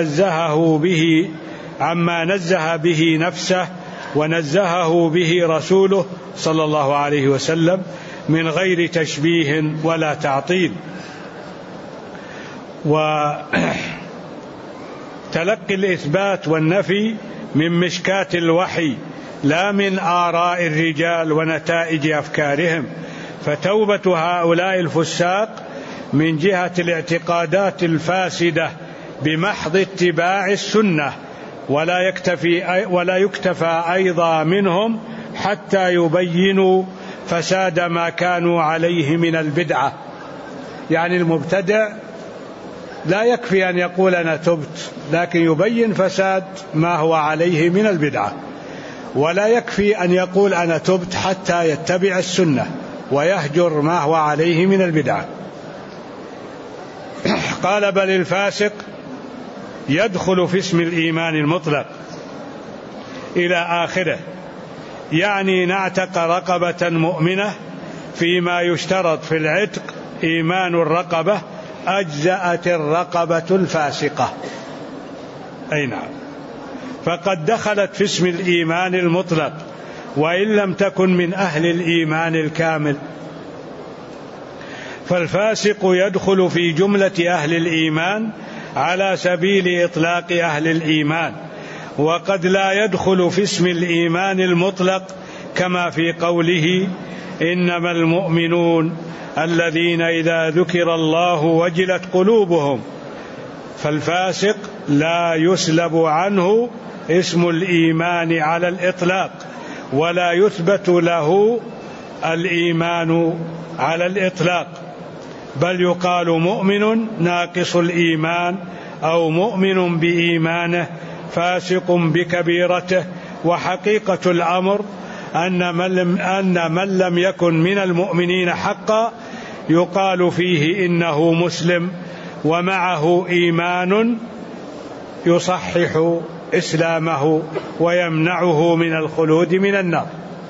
نزه به نفسه ونزهه به رسوله صلى الله عليه وسلم من غير تشبيه ولا تعطيل. وتلقي الإثبات والنفي من مشكاة الوحي لا من آراء الرجال ونتائج أفكارهم. فتوبة هؤلاء الفساق من جهة الاعتقادات الفاسدة بمحض اتباع السنة، ولا يكتفى أيضا منهم حتى يبينوا فساد ما كانوا عليه من البدعة. يعني المبتدع لا يكفي أن يقول أنا تبت، لكن يبين فساد ما هو عليه من البدعة. ولا يكفي أن يقول أنا تبت حتى يتبع السنة ويهجر ما هو عليه من البدعة. قال بل الفاسق يدخل في اسم الإيمان المطلق إلى آخره، يعني نعتق رقبة مؤمنة فيما يشترط في العتق إيمان الرقبة، أجزأت الرقبة الفاسقة. أي نعم، فقد دخلت في اسم الإيمان المطلق وإن لم تكن من أهل الإيمان الكامل. فالفاسق يدخل في جملة أهل الإيمان على سبيل إطلاق أهل الإيمان، وقد لا يدخل في اسم الإيمان المطلق كما في قوله إنما المؤمنون الذين إذا ذكر الله وجلت قلوبهم. فالفاسق لا يسلب عنه اسم الإيمان على الإطلاق، ولا يثبت له الإيمان على الإطلاق، بل يقال مؤمن ناقص الإيمان أو مؤمن بإيمانه فاسق بكبيرته. وحقيقة الأمر أن من لم يكن من المؤمنين حقا يقال فيه إنه مسلم ومعه إيمان يصحح إسلامه ويمنعه من الخلود من النار.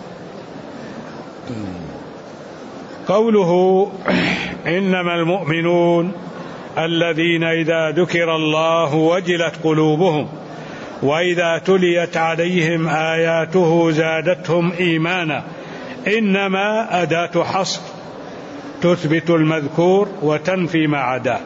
قوله إنما المؤمنون الذين إذا ذكر الله وجلت قلوبهم وإذا تليت عليهم آياته زادتهم إيمانا، إنما أداة حصر تثبت المذكور وتنفي ما عداه.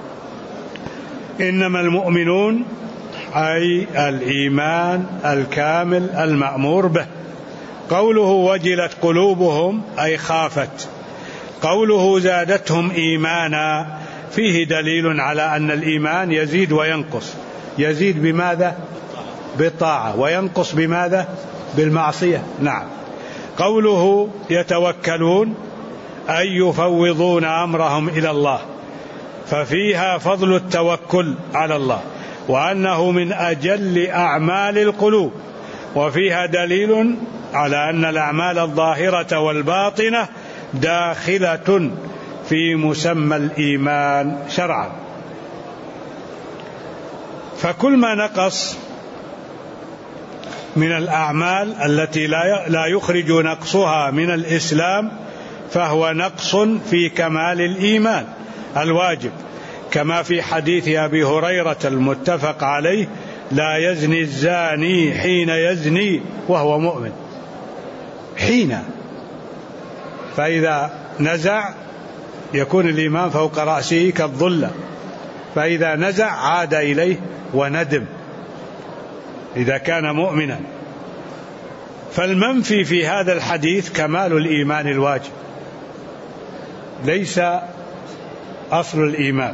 إنما المؤمنون أي الإيمان الكامل المأمور به. قوله وجلت قلوبهم أي خافت. قوله زادتهم إيمانا فيه دليل على أن الإيمان يزيد وينقص. يزيد بماذا؟ بالطاعة. وينقص بماذا؟ بالمعصية. نعم. قوله يتوكلون أي يفوضون أمرهم إلى الله، ففيها فضل التوكل على الله وأنه من أجل أعمال القلوب، وفيها دليل على أن الأعمال الظاهرة والباطنة داخلة في مسمى الإيمان شرعا. فكل ما نقص من الأعمال التي لا يخرج نقصها من الإسلام فهو نقص في كمال الإيمان الواجب، كما في حديث أبي هريرة المتفق عليه: لا يزني الزاني حين يزني وهو مؤمن. حين، فإذا نزع يكون الإيمان فوق رأسه كالظلة، فإذا نزع عاد إليه وندم إذا كان مؤمنا. فالمنفي في هذا الحديث كمال الإيمان الواجب، ليس أصل الإيمان.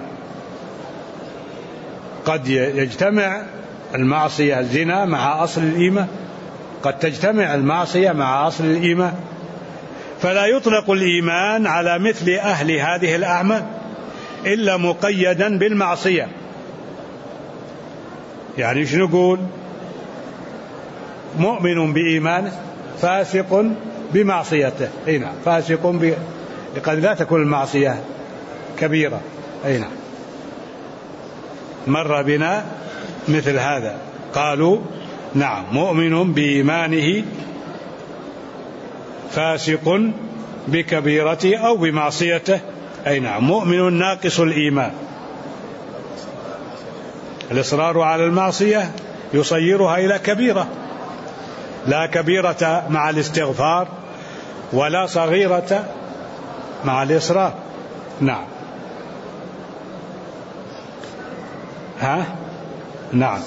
قد يجتمع المعصية الزنا مع أصل الإيمان، قد تجتمع المعصية مع أصل الإيمان، فلا يطلق الإيمان على مثل أهل هذه الأعمال إلا مقيدا بالمعصية. يعني ايش نقول؟ مؤمن بإيمانه فاسق بمعصيته. أي نعم، فاسق قد لا تكون المعصية كبيرة. أي نعم، مر بنا مثل هذا، قالوا نعم مؤمن بإيمانه فاسق بكبيرته أو بمعصيته. أي نعم، مؤمن ناقص الإيمان. الإصرار على المعصية يصيرها إلى كبيرة، لا كبيرة مع الاستغفار ولا صغيرة مع الإصرار. نعم. نعم،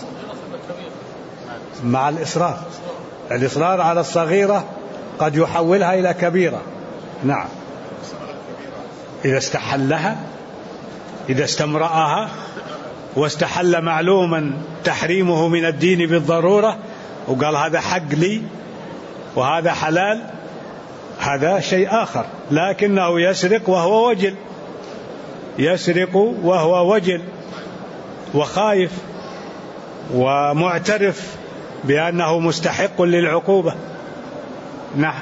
مع الإصرار. الإصرار على الصغيرة قد يحولها إلى كبيرة. نعم، إذا استحلها، إذا استمرأها واستحل معلوما تحريمه من الدين بالضرورة وقال هذا حق لي وهذا حلال، هذا شيء آخر. لكنه يسرق وهو وجل، يسرق وهو وجل وخايف ومعترف بأنه مستحق للعقوبة. نعم.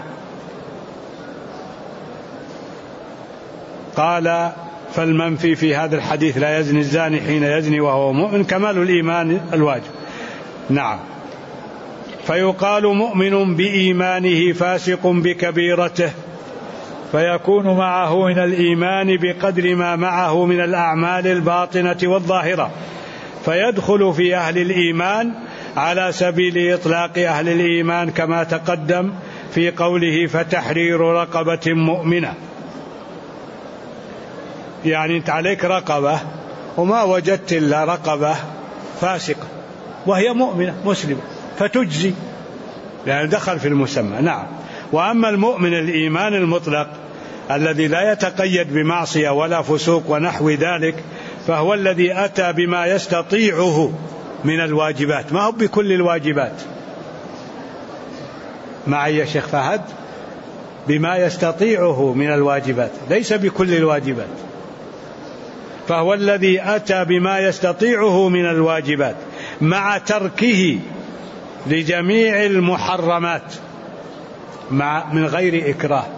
قال فالمنفي في هذا الحديث لا يزني الزاني حين يزني وهو مؤمن كمال الإيمان الواجب. نعم. فيقال مؤمن بإيمانه فاسق بكبيرته، فيكون معه من الإيمان بقدر ما معه من الأعمال الباطنة والظاهرة، فيدخل في أهل الإيمان على سبيل إطلاق أهل الإيمان كما تقدم في قوله فتحرير رقبة مؤمنة. يعني أنت عليك رقبة وما وجدت إلا رقبة فاسقة وهي مؤمنة مسلمة فتجزي، لأن دخل في المسمى. نعم. وأما المؤمن الإيمان المطلق الذي لا يتقيد بمعصية ولا فسوق ونحو ذلك، فهو الذي أتى بما يستطيعه من الواجبات، ما هو بكل الواجبات. معي يا شيخ فهد؟ بما يستطيعه من الواجبات، ليس بكل الواجبات. فهو الذي أتى بما يستطيعه من الواجبات مع تركه لجميع المحرمات من غير إكراه،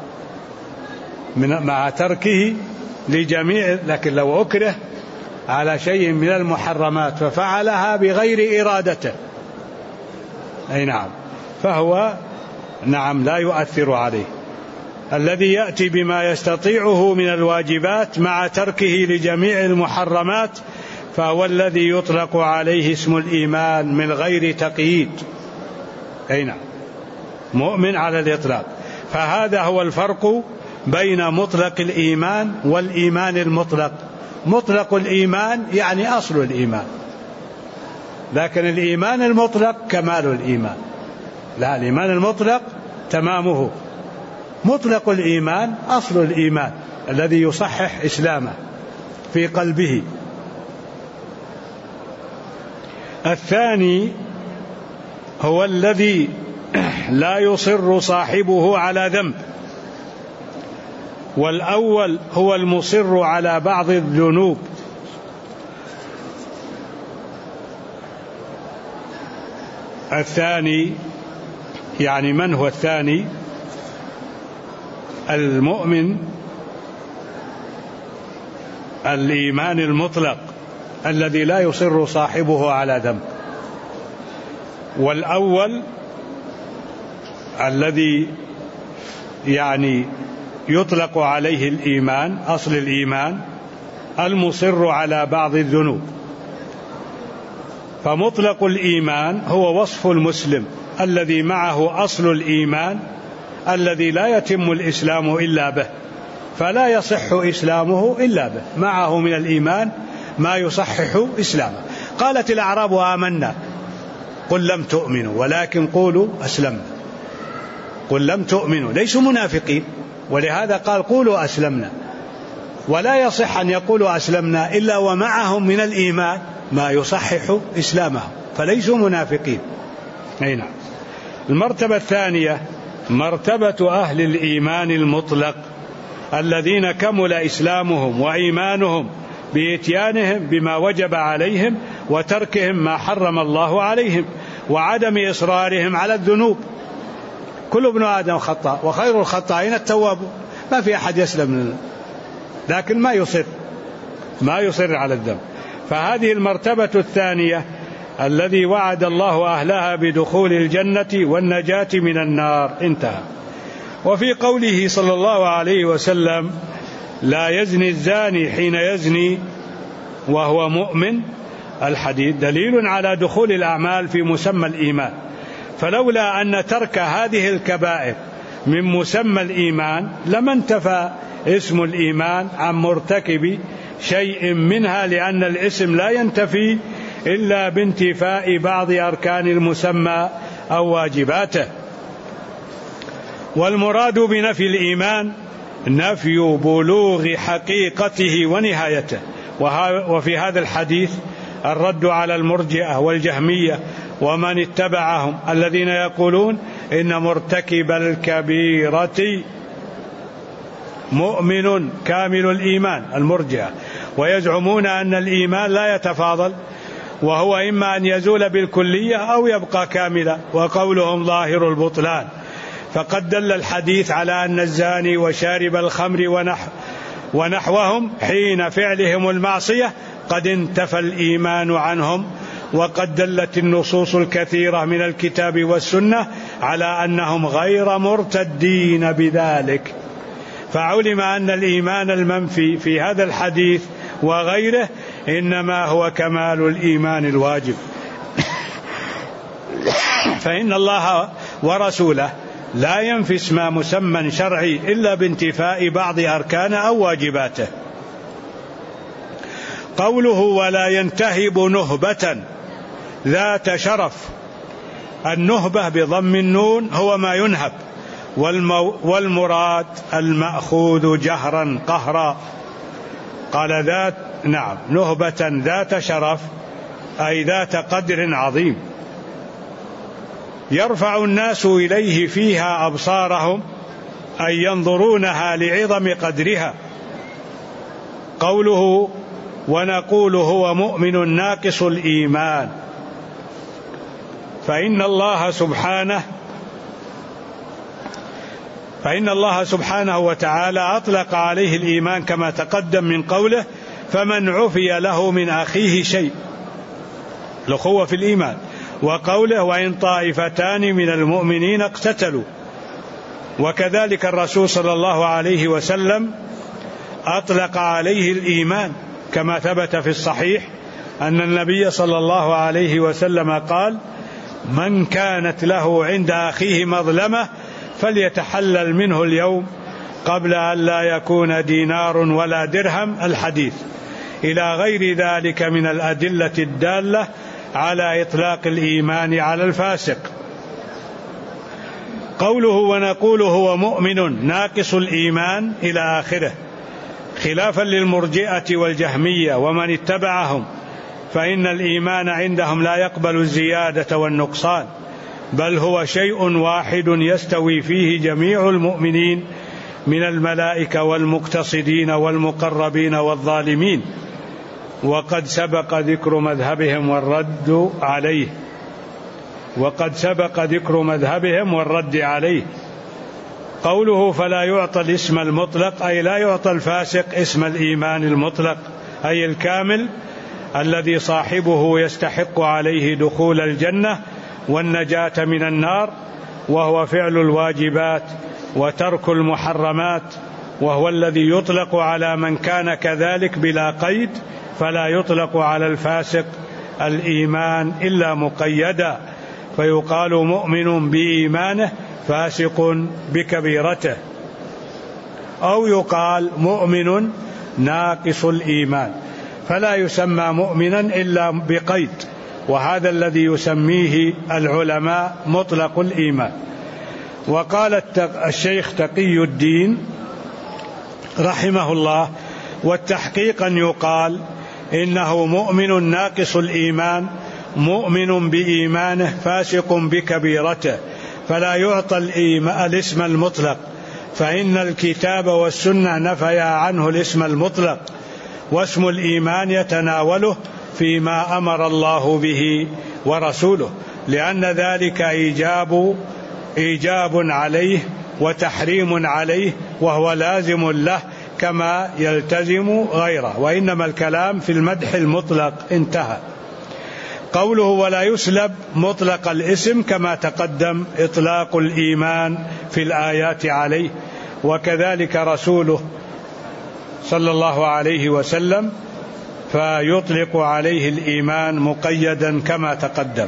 مع تركه لجميع، لكن لو أكره على شيء من المحرمات ففعلها بغير إرادته، أي نعم، فهو نعم لا يؤثر عليه. الذي يأتي بما يستطيعه من الواجبات مع تركه لجميع المحرمات فهو الذي يطلق عليه اسم الإيمان من غير تقييد، أي نعم، مؤمن على الإطلاق. فهذا هو الفرق بين مطلق الإيمان والإيمان المطلق. مطلق الإيمان يعني أصل الإيمان، لكن الإيمان المطلق كمال الإيمان. لا، الإيمان المطلق تمامه، مطلق الإيمان أصل الإيمان الذي يصحح إسلامه في قلبه. الثاني هو الذي لا يصر صاحبه على ذنب، والأول هو المصر على بعض الذنوب. الثاني يعني من هو الثاني؟ المؤمن الإيمان المطلق الذي لا يصر صاحبه على ذنب، والأول الذي يعني يطلق عليه الإيمان أصل الإيمان المصر على بعض الذنوب. فمطلق الإيمان هو وصف المسلم الذي معه أصل الإيمان الذي لا يتم الإسلام إلا به، فلا يصح إسلامه إلا به، معه من الإيمان ما يصحح إسلامه. قالت الأعراب آمنا قل لم تؤمنوا ولكن قولوا أسلمنا. قل لم تؤمنوا، ليسوا منافقين، ولهذا قال قولوا أسلمنا. ولا يصح أن يقولوا أسلمنا إلا ومعهم من الإيمان ما يصحح إسلامهم، فليسوا منافقين. أي نعم. المرتبة الثانية مرتبة أهل الإيمان المطلق الذين كمل إسلامهم وإيمانهم بإتيانهم بما وجب عليهم وتركهم ما حرم الله عليهم وعدم إصرارهم على الذنوب. كل ابن آدم خطاء وخير الخطائين التوابون، ما في أحد يسلم منه، لكن ما يصر على الذنب. فهذه المرتبة الثانية الذي وعد الله أهلها بدخول الجنة والنجاة من النار. انتهى. وفي قوله صلى الله عليه وسلم لا يزني الزاني حين يزني وهو مؤمن، الحديث دليل على دخول الأعمال في مسمى الإيمان. فلولا أن ترك هذه الكبائر من مسمى الإيمان لما انتفى اسم الإيمان عن مرتكب شيء منها، لأن الاسم لا ينتفي إلا بانتفاء بعض أركان المسمى أو واجباته. والمراد بنفي الإيمان نفي بلوغ حقيقته ونهايته. وفي هذا الحديث الرد على المرجئة والجهمية ومن اتبعهم الذين يقولون إن مرتكب الكبيرة مؤمن كامل الإيمان، المرجئة، ويزعمون أن الإيمان لا يتفاضل، وهو إما أن يزول بالكلية أو يبقى كاملا، وقولهم ظاهر البطلان. فقد دل الحديث على أن الزاني وشارب الخمر ونحوهم حين فعلهم المعصية قد انتفى الإيمان عنهم، وقد دلت النصوص الكثيرة من الكتاب والسنة على أنهم غير مرتدين بذلك. فعلم أن الإيمان المنفي في هذا الحديث وغيره إنما هو كمال الإيمان الواجب. فإن الله ورسوله لا ينفي اسم مسمى شرعي إلا بانتفاء بعض أركان أو واجباته. قوله ولا ينتهب نهبة ذات شرف، النهبة بضم النون هو ما ينهب، والمراد المأخوذ جهرا قهرا. قال ذات نهبة ذات شرف أي ذات قدر عظيم. يرفع الناس إليه فيها أبصارهم أي ينظرونها لعظم قدرها. قوله ونقول هو مؤمن ناقص الإيمان، فإن الله سبحانه وتعالى أطلق عليه الإيمان كما تقدم من قوله فمن عفي له من أخيه شيء، الأخوة في الإيمان، وقوله وإن طائفتان من المؤمنين اقتتلوا. وكذلك الرسول صلى الله عليه وسلم أطلق عليه الإيمان كما ثبت في الصحيح أن النبي صلى الله عليه وسلم قال من كانت له عند أخيه مظلمة فليتحلل منه اليوم قبل أن لا يكون دينار ولا درهم، الحديث، إلى غير ذلك من الأدلة الدالة على إطلاق الإيمان على الفاسق. قوله ونقول هو مؤمن ناقص الإيمان إلى آخره خلافا للمرجئة والجهمية ومن اتبعهم، فإن الإيمان عندهم لا يقبل الزيادة والنقصان، بل هو شيء واحد يستوي فيه جميع المؤمنين من الملائكة والمقتصدين والمقربين والظالمين، وقد سبق ذكر مذهبهم والرد عليه. قوله فلا يعطى الاسم المطلق أي لا يعطى الفاسق اسم الإيمان المطلق، أي الكامل الذي صاحبه يستحق عليه دخول الجنة والنجاة من النار، وهو فعل الواجبات وترك المحرمات، وهو الذي يطلق على من كان كذلك بلا قيد، فلا يطلق على الفاسق الإيمان إلا مقيدا، فيقال مؤمن بإيمانه فاسق بكبيرته، أو يقال مؤمن ناقص الإيمان، فلا يسمى مؤمنا إلا بقيد، وهذا الذي يسميه العلماء مطلق الإيمان. وقال الشيخ تقي الدين رحمه الله والتحقيق أن يقال إنه مؤمن ناقص الإيمان مؤمن بإيمانه فاسق بكبيرته، فلا يعطى الاسم المطلق، فإن الكتاب والسنة نفيا عنه الاسم المطلق، واسم الإيمان يتناوله فيما أمر الله به ورسوله، لأن ذلك إيجاب عليه وتحريم عليه، وهو لازم له كما يلتزم غيره، وإنما الكلام في المدح المطلق، انتهى. قوله ولا يسلب مطلق الاسم كما تقدم إطلاق الإيمان في الآيات عليه، وكذلك رسوله صلى الله عليه وسلم فيطلق عليه الإيمان مقيدا كما تقدم،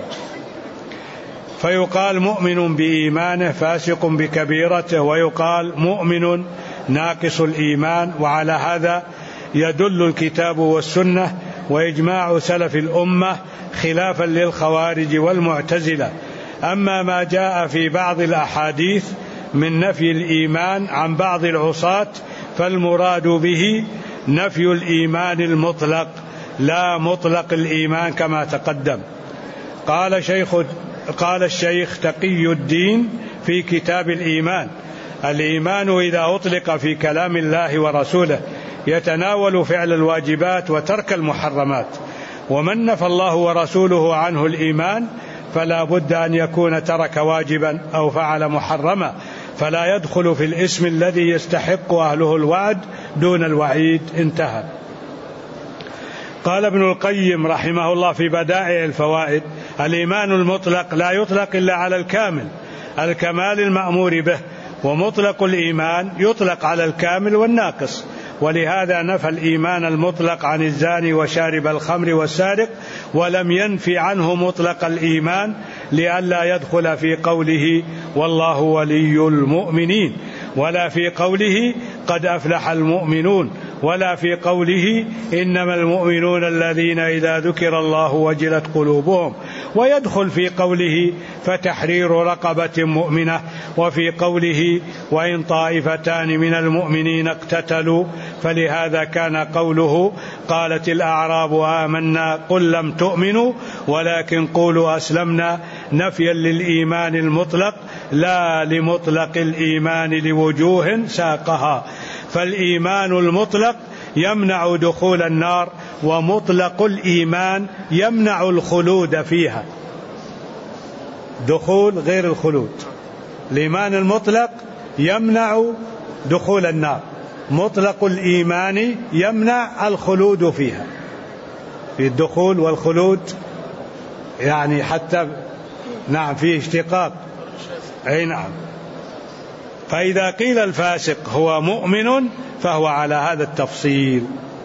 فيقال مؤمن بإيمانه فاسق بكبيرته، ويقال مؤمن ناقص الإيمان. وعلى هذا يدل الكتاب والسنة وإجماع سلف الأمة خلافا للخوارج والمعتزلة. أما ما جاء في بعض الأحاديث من نفي الإيمان عن بعض العصاة فالمراد به نفي الإيمان المطلق لا مطلق الإيمان كما تقدم. قال الشيخ تقي الدين في كتاب الإيمان: الإيمان إذا أطلق في كلام الله ورسوله يتناول فعل الواجبات وترك المحرمات، ومن نفى الله ورسوله عنه الإيمان فلا بد أن يكون ترك واجبا أو فعل محرما، فلا يدخل في الاسم الذي يستحق أهله الوعد دون الوعيد، انتهى. قال ابن القيم رحمه الله في بدائع الفوائد: الإيمان المطلق لا يطلق إلا على الكمال المأمور به، ومطلق الإيمان يطلق على الكامل والناقص، ولهذا نفى الإيمان المطلق عن الزاني وشارب الخمر والسارق، ولم ينفي عنه مطلق الإيمان لئلا يدخل في قوله والله ولي المؤمنين، ولا في قوله قد أفلح المؤمنون، ولا في قوله إنما المؤمنون الذين إذا ذكر الله وجلت قلوبهم، ويدخل في قوله فتحرير رقبة مؤمنة، وفي قوله وإن طائفتان من المؤمنين اقتتلوا. فلهذا كان قوله قالت الأعراب آمنا قل لم تؤمنوا ولكن قولوا أسلمنا نفيا للإيمان المطلق لا لمطلق الإيمان لوجوه ساقها. فالإيمان المطلق يمنع دخول النار، ومطلق الإيمان يمنع الخلود فيها، دخول غير الخلود. الإيمان المطلق يمنع دخول النار، مطلق الإيمان يمنع الخلود فيها، في الدخول والخلود يعني حتى نعم فيه اشتقاق. أي نعم. فإذا قيل الفاسق هو مؤمن فهو على هذا التفصيل.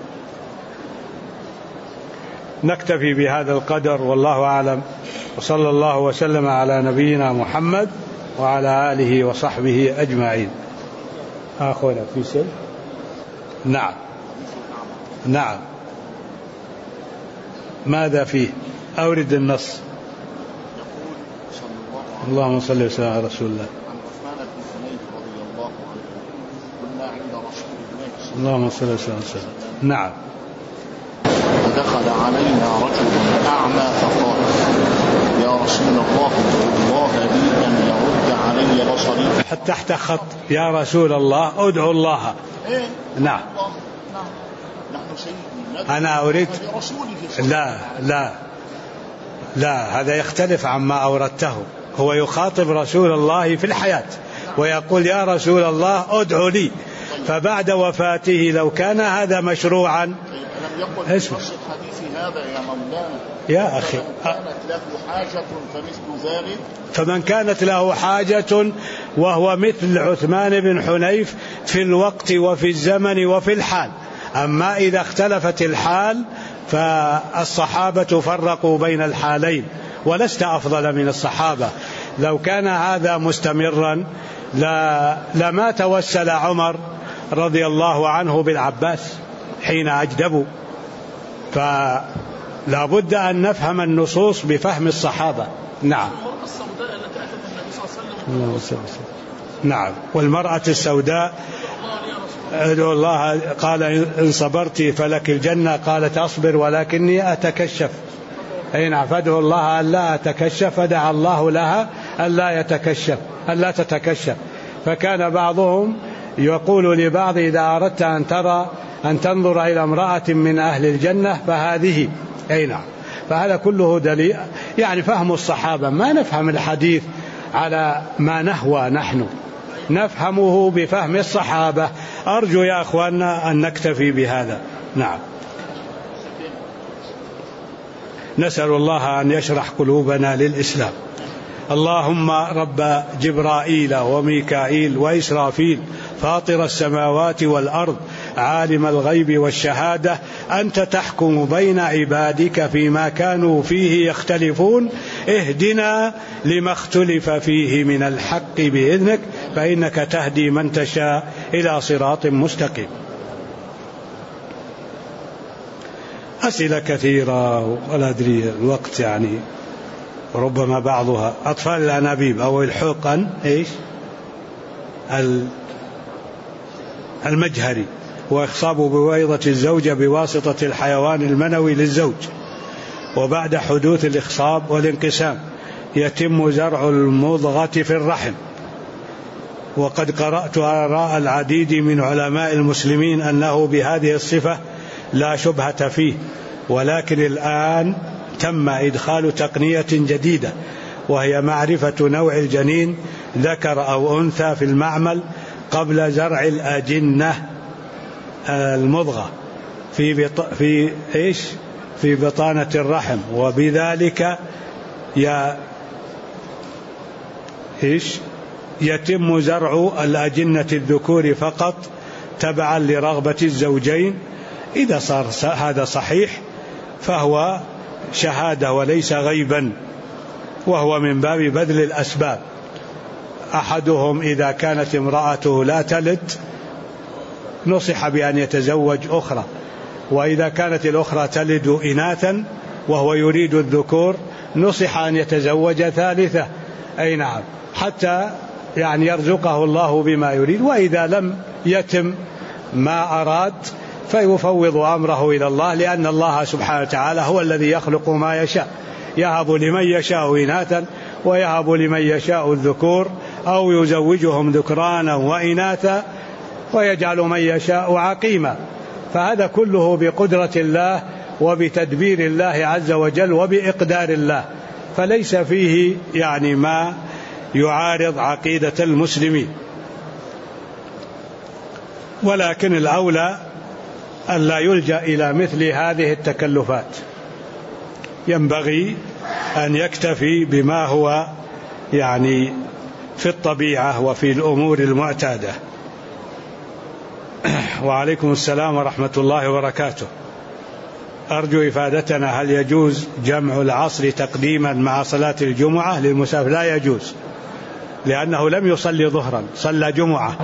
نكتفي بهذا القدر والله أعلم، وصلى الله وسلم على نبينا محمد وعلى آله وصحبه أجمعين. أخونا في سل. نعم نعم. ماذا فيه؟ أورد النص. اللهم صل وسلم على رسول الله. اللهم صل وسلم. نعم. ودخل علينا رجل أعمى فقال يا رسول الله الله لي أن يرد علي بصري. تحت خط يا رسول الله ادعو الله. نعم. نحن سيدنا أنا أريد لا هذا يختلف عما أوردته. هو يخاطب رسول الله في الحياة ويقول يا رسول الله ادعو لي، فبعد وفاته لو كان هذا مشروعا اسمع الحديث هذا يا مولانا يا أخي فمن كانت له حاجة وهو مثل عثمان بن حنيف في الوقت وفي الزمن وفي الحال. أما إذا اختلفت الحال فالصحابة فرقوا بين الحالين، ولست أفضل من الصحابة. لو كان هذا مستمرا لما توسل عمر رضي الله عنه بالعباس حين أجدبوا. فلا بد أن نفهم النصوص بفهم الصحابة. نعم. نعم. والمرأة السوداء ادعو الله، قال إن صبرت فلك الجنة، قالت أصبر ولكني أتكشف. أي نعم. فادعو الله ألا أتكشف، فدعا الله لها ألا تتكشف. فكان بعضهم يقول لبعض إذا أردت أن تنظر إلى امرأة من أهل الجنة فهذه. أي نعم. فهذا كله دليل يعني فهم الصحابة. ما نفهم الحديث على ما نهوى نحن، نفهمه بفهم الصحابة. أرجو يا أخواننا أن نكتفي بهذا. نعم. نسأل الله أن يشرح قلوبنا للإسلام. اللهم رب جبرائيل وميكائيل وإسرافيل فاطر السماوات والأرض عالم الغيب والشهادة، أنت تحكم بين عبادك فيما كانوا فيه يختلفون، اهدنا لما اختلف فيه من الحق بإذنك فإنك تهدي من تشاء إلى صراط مستقيم. أسئلة كثيرة ولا أدري الوقت يعني، ربما بعضها أطفال الأنابيب أو الحقن المجهري، وإخصاب بويضة الزوجة بواسطة الحيوان المنوي للزوج، وبعد حدوث الإخصاب والانقسام يتم زرع المضغة في الرحم. وقد قرأت آراء العديد من علماء المسلمين أنه بهذه الصفة لا شبهة فيه، ولكن الآن تم إدخال تقنية جديدة وهي معرفة نوع الجنين ذكر أو أنثى في المعمل قبل زرع الأجنة المضغة في بطانة الرحم، وبذلك يتم زرع الأجنة الذكور فقط تبعا لرغبة الزوجين. إذا صار هذا صحيح فهو شهادة وليس غيبا، وهو من باب بذل الأسباب. أحدهم إذا كانت امرأته لا تلد نصح بأن يتزوج أخرى، وإذا كانت الأخرى تلد إناثا وهو يريد الذكور نصح أن يتزوج ثالثة، أي نعم، حتى يعني يرزقه الله بما يريد. وإذا لم يتم ما أراد فيفوض أمره إلى الله، لأن الله سبحانه وتعالى هو الذي يخلق ما يشاء، يهب لمن يشاء إناثا ويهب لمن يشاء الذكور أو يزوجهم ذكرانا وإناثا ويجعل من يشاء عقيما. فهذا كله بقدرة الله وبتدبير الله عز وجل وبإقدار الله، فليس فيه يعني ما يعارض عقيدة المسلمين. ولكن الأولى أن لا يلجأ إلى مثل هذه التكلفات، ينبغي أن يكتفي بما هو يعني في الطبيعة وفي الأمور المعتادة. وعليكم السلام ورحمة الله وبركاته. أرجو إفادتنا، هل يجوز جمع العصر تقديما مع صلاة الجمعة للمسافر؟ لا يجوز، لأنه لم يصلي ظهرا، صلى جمعة.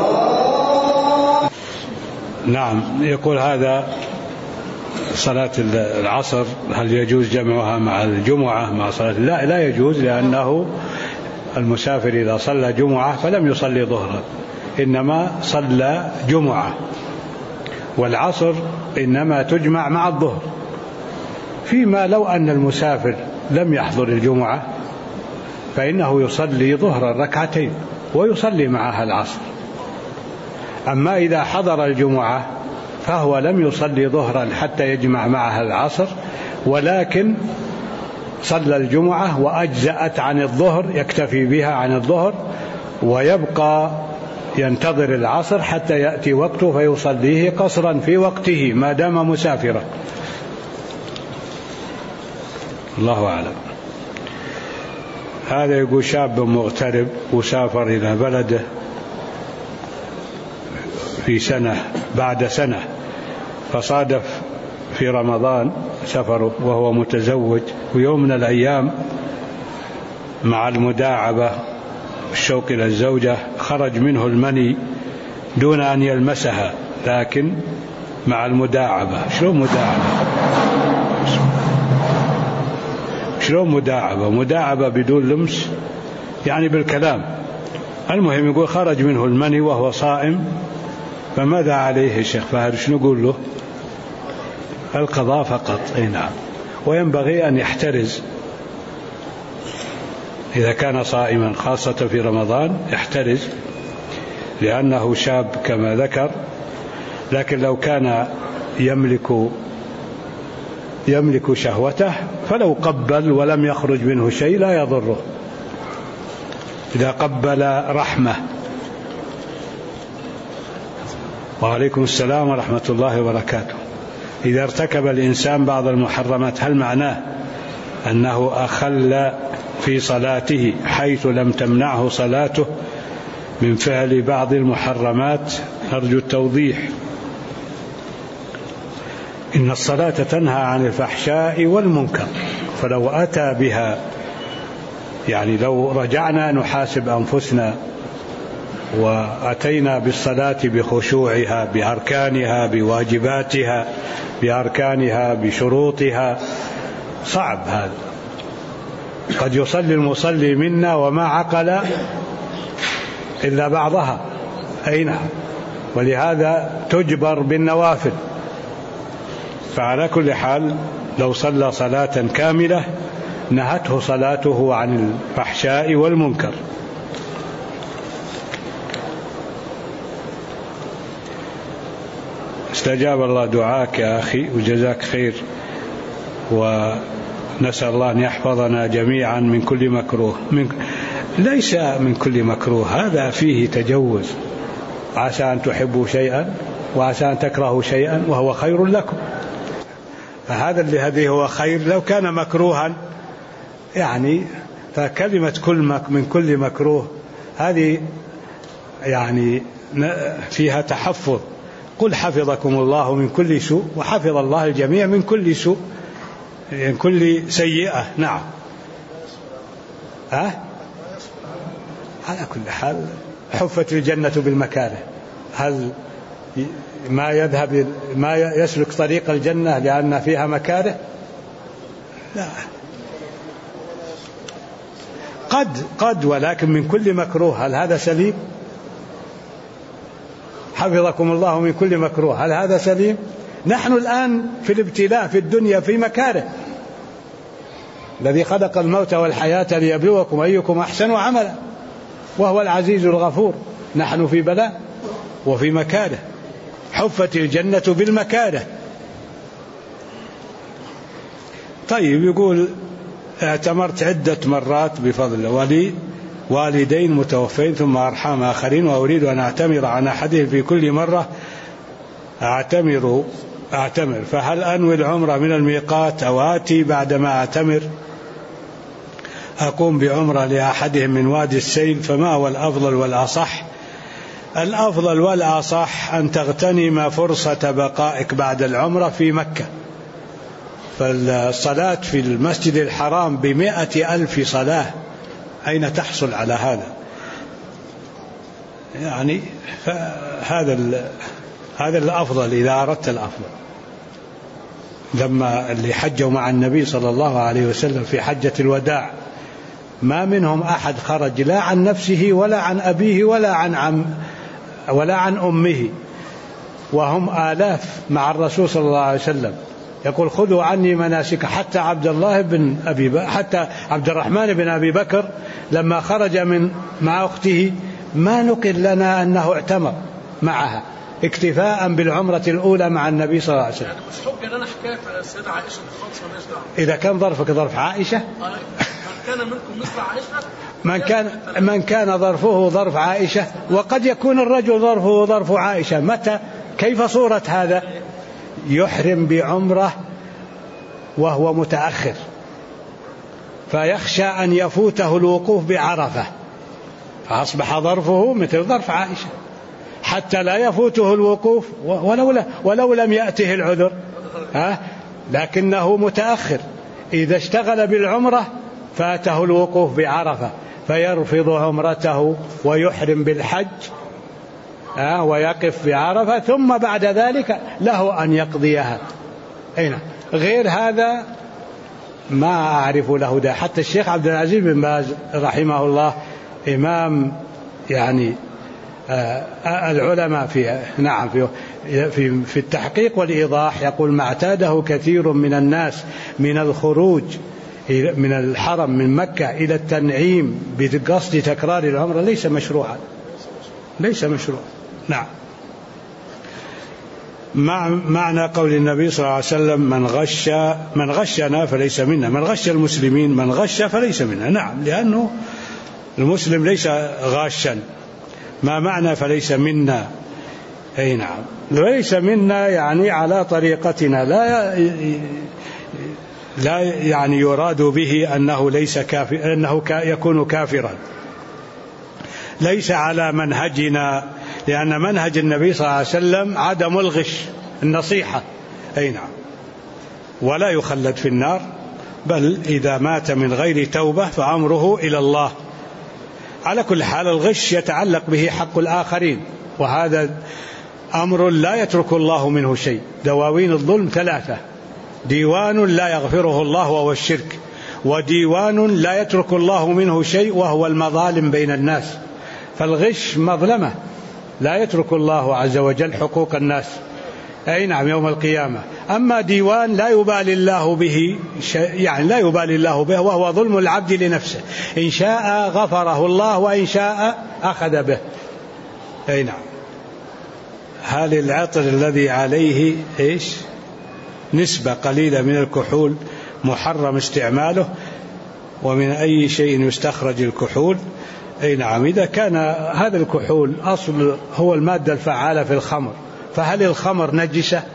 نعم، يقول هذا صلاة العصر هل يجوز جمعها مع الجمعة مع صلاة؟ لا يجوز، لأنه المسافر إذا صلى جمعة فلم يصلي ظهرا، إنما صلى جمعة، والعصر إنما تجمع مع الظهر. فيما لو أن المسافر لم يحضر الجمعة فإنه يصلي ظهرا ركعتين ويصلي معها العصر. أما إذا حضر الجمعة فهو لم يصلي ظهرا حتى يجمع معها العصر، ولكن صلى الجمعة وأجزأت عن الظهر، يكتفي بها عن الظهر، ويبقى ينتظر العصر حتى يأتي وقته فيصليه قصرا في وقته ما دام مسافرا. الله أعلم. هذا يقول شاب مغترب وسافر إلى بلده في سنة بعد سنة، فصادف في رمضان سفره وهو متزوج، ويوم من الأيام مع المداعبة الشوق إلى الزوجة خرج منه المني دون أن يلمسها، لكن مع المداعبة. شلون مداعبة؟ مداعبة بدون لمس يعني بالكلام. المهم يقول خرج منه المني وهو صائم، فماذا عليه الشيخ فهد؟ شنو نقول له؟ القضاء فقط. اي نعم، وينبغي أن يحترز إذا كان صائما، خاصة في رمضان يحترز، لأنه شاب كما ذكر. لكن لو كان يملك شهوته فلو قبل ولم يخرج منه شيء لا يضره، إذا قبل رحمة. وعليكم السلام ورحمة الله وبركاته. إذا ارتكب الإنسان بعض المحرمات هل معناه أنه أخل في صلاته حيث لم تمنعه صلاته من فعل بعض المحرمات؟ أرجو التوضيح. إن الصلاة تنهى عن الفحشاء والمنكر، فلو أتى بها، يعني لو رجعنا نحاسب أنفسنا وأتينا بالصلاة بخشوعها بأركانها بواجباتها بأركانها بشروطها، صعب هذا. قد يصلي المصلي منا وما عقل إلا بعضها. أي نعم، ولهذا تجبر بالنوافل. فعلى كل حال لو صلى صلاة كاملة نهته صلاته عن الفحشاء والمنكر. استجاب الله دعاك يا أخي وجزاك خير، ونسأل الله أن يحفظنا جميعا من كل مكروه. ليس من كل مكروه، هذا فيه تجوز. عسى أن تحبوا شيئا وعسى أن تكرهوا شيئا وهو خير لكم، فهذا الذي هو خير لو كان مكروها يعني. فكلمة من كل مكروه هذه يعني فيها تحفظ. قل حفظكم الله من كل سوء، وحفظ الله الجميع من كل سوء، من كل سيئة. نعم. على كل حال حفت الجنة بالمكاره. هل ما يسلك طريق الجنة لأن فيها مكاره؟ لا، قد ولكن من كل مكروه. هل هذا سليم؟ حفظكم الله، من كل مكروه، هل هذا سليم؟ نحن الآن في الابتلاء في الدنيا في مكاره. الذي خلق الموت والحياة ليبلوكم أيكم أحسن عملا وهو العزيز الغفور. نحن في بلاء وفي مكاره، حفت الجنة بالمكاره. طيب، يقول اعتمرت عدة مرات بفضل الله، ولي والدين متوفين ثم أرحام آخرين، وأريد أن أعتمر عن أحدهم في كل مرة أعتمر، فهل أنوي العمرة من الميقات أو آتي بعدما أعتمر أقوم بعمرة لأحدهم من وادي السيل؟ فما هو الأفضل والأصح؟ الأفضل والأصح أن تغتنم فرصة بقائك بعد العمرة في مكة، فالصلاة في المسجد الحرام ب100,000 صلاة، أين تحصل على هذا؟ يعني هذا الأفضل إذا أردت الأفضل. لما اللي حجوا مع النبي صلى الله عليه وسلم في حجة الوداع ما منهم أحد خرج لا عن نفسه ولا عن أبيه ولا عن أمه، وهم آلاف مع الرسول صلى الله عليه وسلم. يقول خذوا عني مناسك. حتى حتى عبد الرحمن بن أبي بكر لما خرج مع أخته ما نقل لنا أنه اعتمر معها، اكتفاء بالعمرة الأولى مع النبي صلى الله عليه وسلم. مش حجة لنا حكاية السيدة عائشة إذا كان ظرفك ظرف عائشة، كان منكم مثل عائشة، من كان ظرفه ظرف عائشة، وقد يكون الرجل ظرفه ظرف عائشة. متى؟ كيف صورة هذا؟ يحرم بعمرة وهو متأخر، فيخشى أن يفوته الوقوف بعرفة، فأصبح ظرفه مثل ظرف عائشة حتى لا يفوته الوقوف ولو لم يأته العذر، لكنه متأخر. إذا اشتغل بالعمرة فاته الوقوف بعرفة، فيرفض عمرته ويحرم بالحج ويقف بعرفة، ثم بعد ذلك له أن يقضيها. غير هذا ما أعرف له ده. حتى الشيخ عبد العزيز بن باز رحمه الله إمام يعني العلماء في التحقيق والإيضاح، يقول ما اعتاده كثير من الناس من الخروج من الحرم من مكة إلى التنعيم بقصد تكرار العمرة ليس مشروعا. نعم. معنى قول النبي صلى الله عليه وسلم من غشنا فليس منا، من غش المسلمين من غش فليس منا. نعم، لأنه المسلم ليس غاشا. ما معنى فليس منا؟ نعم، ليس منا يعني على طريقتنا، لا يعني يراد به أنه ليس كافر، أنه يكون كافرا. ليس على منهجنا، لأن منهج النبي صلى الله عليه وسلم عدم الغش، النصيحة. نعم، ولا يخلد في النار، بل إذا مات من غير توبة فأمره إلى الله. على كل حال الغش يتعلق به حق الآخرين، وهذا أمر لا يترك الله منه شيء. دواوين الظلم 3: ديوان لا يغفره الله وهو الشرك، وديوان لا يترك الله منه شيء وهو المظالم بين الناس. فالغش مظلمة لا يترك الله عز وجل حقوق الناس نعم يوم القيامة. أما ديوان لا يبالي الله به، يعني لا يبالي الله به، وهو ظلم العبد لنفسه، إن شاء غفره الله وإن شاء أخذ به. نعم. هل العطر الذي عليه نسبة قليلة من الكحول محرم استعماله؟ ومن أي شيء يستخرج الكحول؟ نعم، إذا كان هذا الكحول أصل هو المادة الفعالة في الخمر، فهل الخمر نجسة؟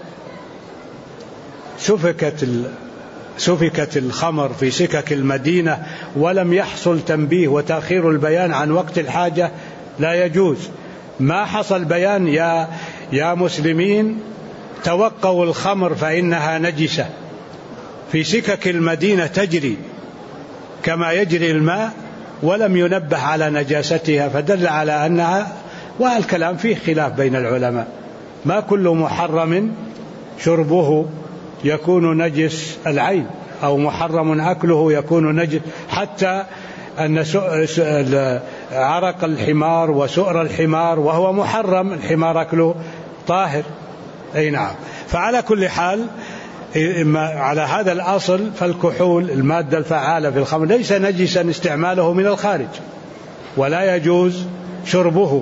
سفكت الخمر في سكك المدينة ولم يحصل تنبيه وتأخير البيان عن وقت الحاجة، لا يجوز. ما حصل بيان يا مسلمين توقوا الخمر فإنها نجسة، في سكك المدينة تجري كما يجري الماء، ولم ينبه على نجاستها، فدل على أنها، والكلام فيه خلاف بين العلماء، ما كل محرم شربه يكون نجس العين، أو محرم أكله يكون نجس، حتى أن عرق الحمار وسؤر الحمار وهو محرم، الحمار أكله طاهر. أي نعم. فعلى كل حال على هذا الأصل فالكحول المادة الفعالة في الخمر ليس نجسا استعماله من الخارج، ولا يجوز شربه.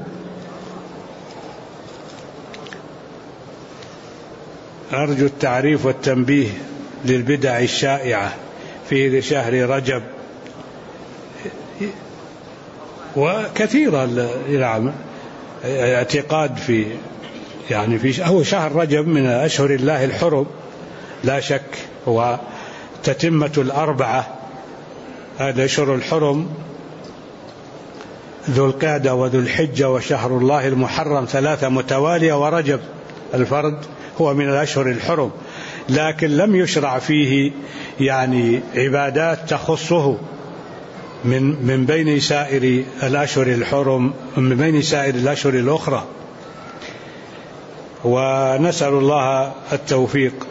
أرجو التعريف والتنبيه للبدع الشائعة في شهر رجب، وكثيرا اعتقاد في هو شهر رجب من أشهر الله الحرم لا شك، هو تتمة الأربعة، هذا أشهر الحرم ذو القعدة وذو الحجة وشهر الله المحرم 3 متوالية، ورجب الفرد هو من الأشهر الحرم، لكن لم يشرع فيه عبادات تخصه من بين سائر الأشهر الحرم، من بين سائر الأشهر الأخرى. ونسأل الله التوفيق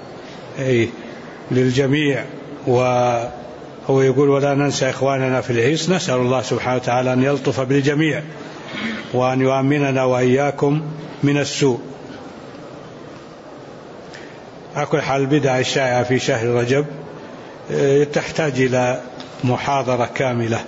للجميع. وهو يقول ولا ننسى إخواننا في العيس، نسأل الله سبحانه وتعالى أن يلطف بالجميع وأن يؤمننا وإياكم من السوء. أكل حال البدع الشائعة في شهر رجب تحتاج إلى محاضرة كاملة.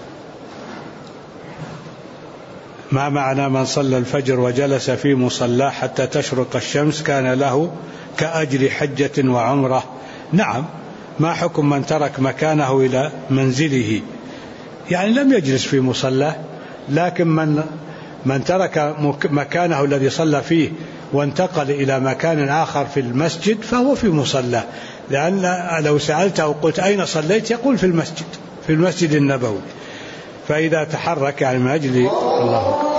ما معنى من صلى الفجر وجلس في مصلاه حتى تشرق الشمس كان له كأجر حجة وعمرة؟ نعم. ما حكم من ترك مكانه إلى منزله؟ لم يجلس في مصلاه، لكن من ترك مكانه الذي صلى فيه وانتقل إلى مكان آخر في المسجد فهو في مصلاه، لأن لو سألته وقلت أين صليت يقول في المسجد النبوي. فإذا تحرك من أجل الله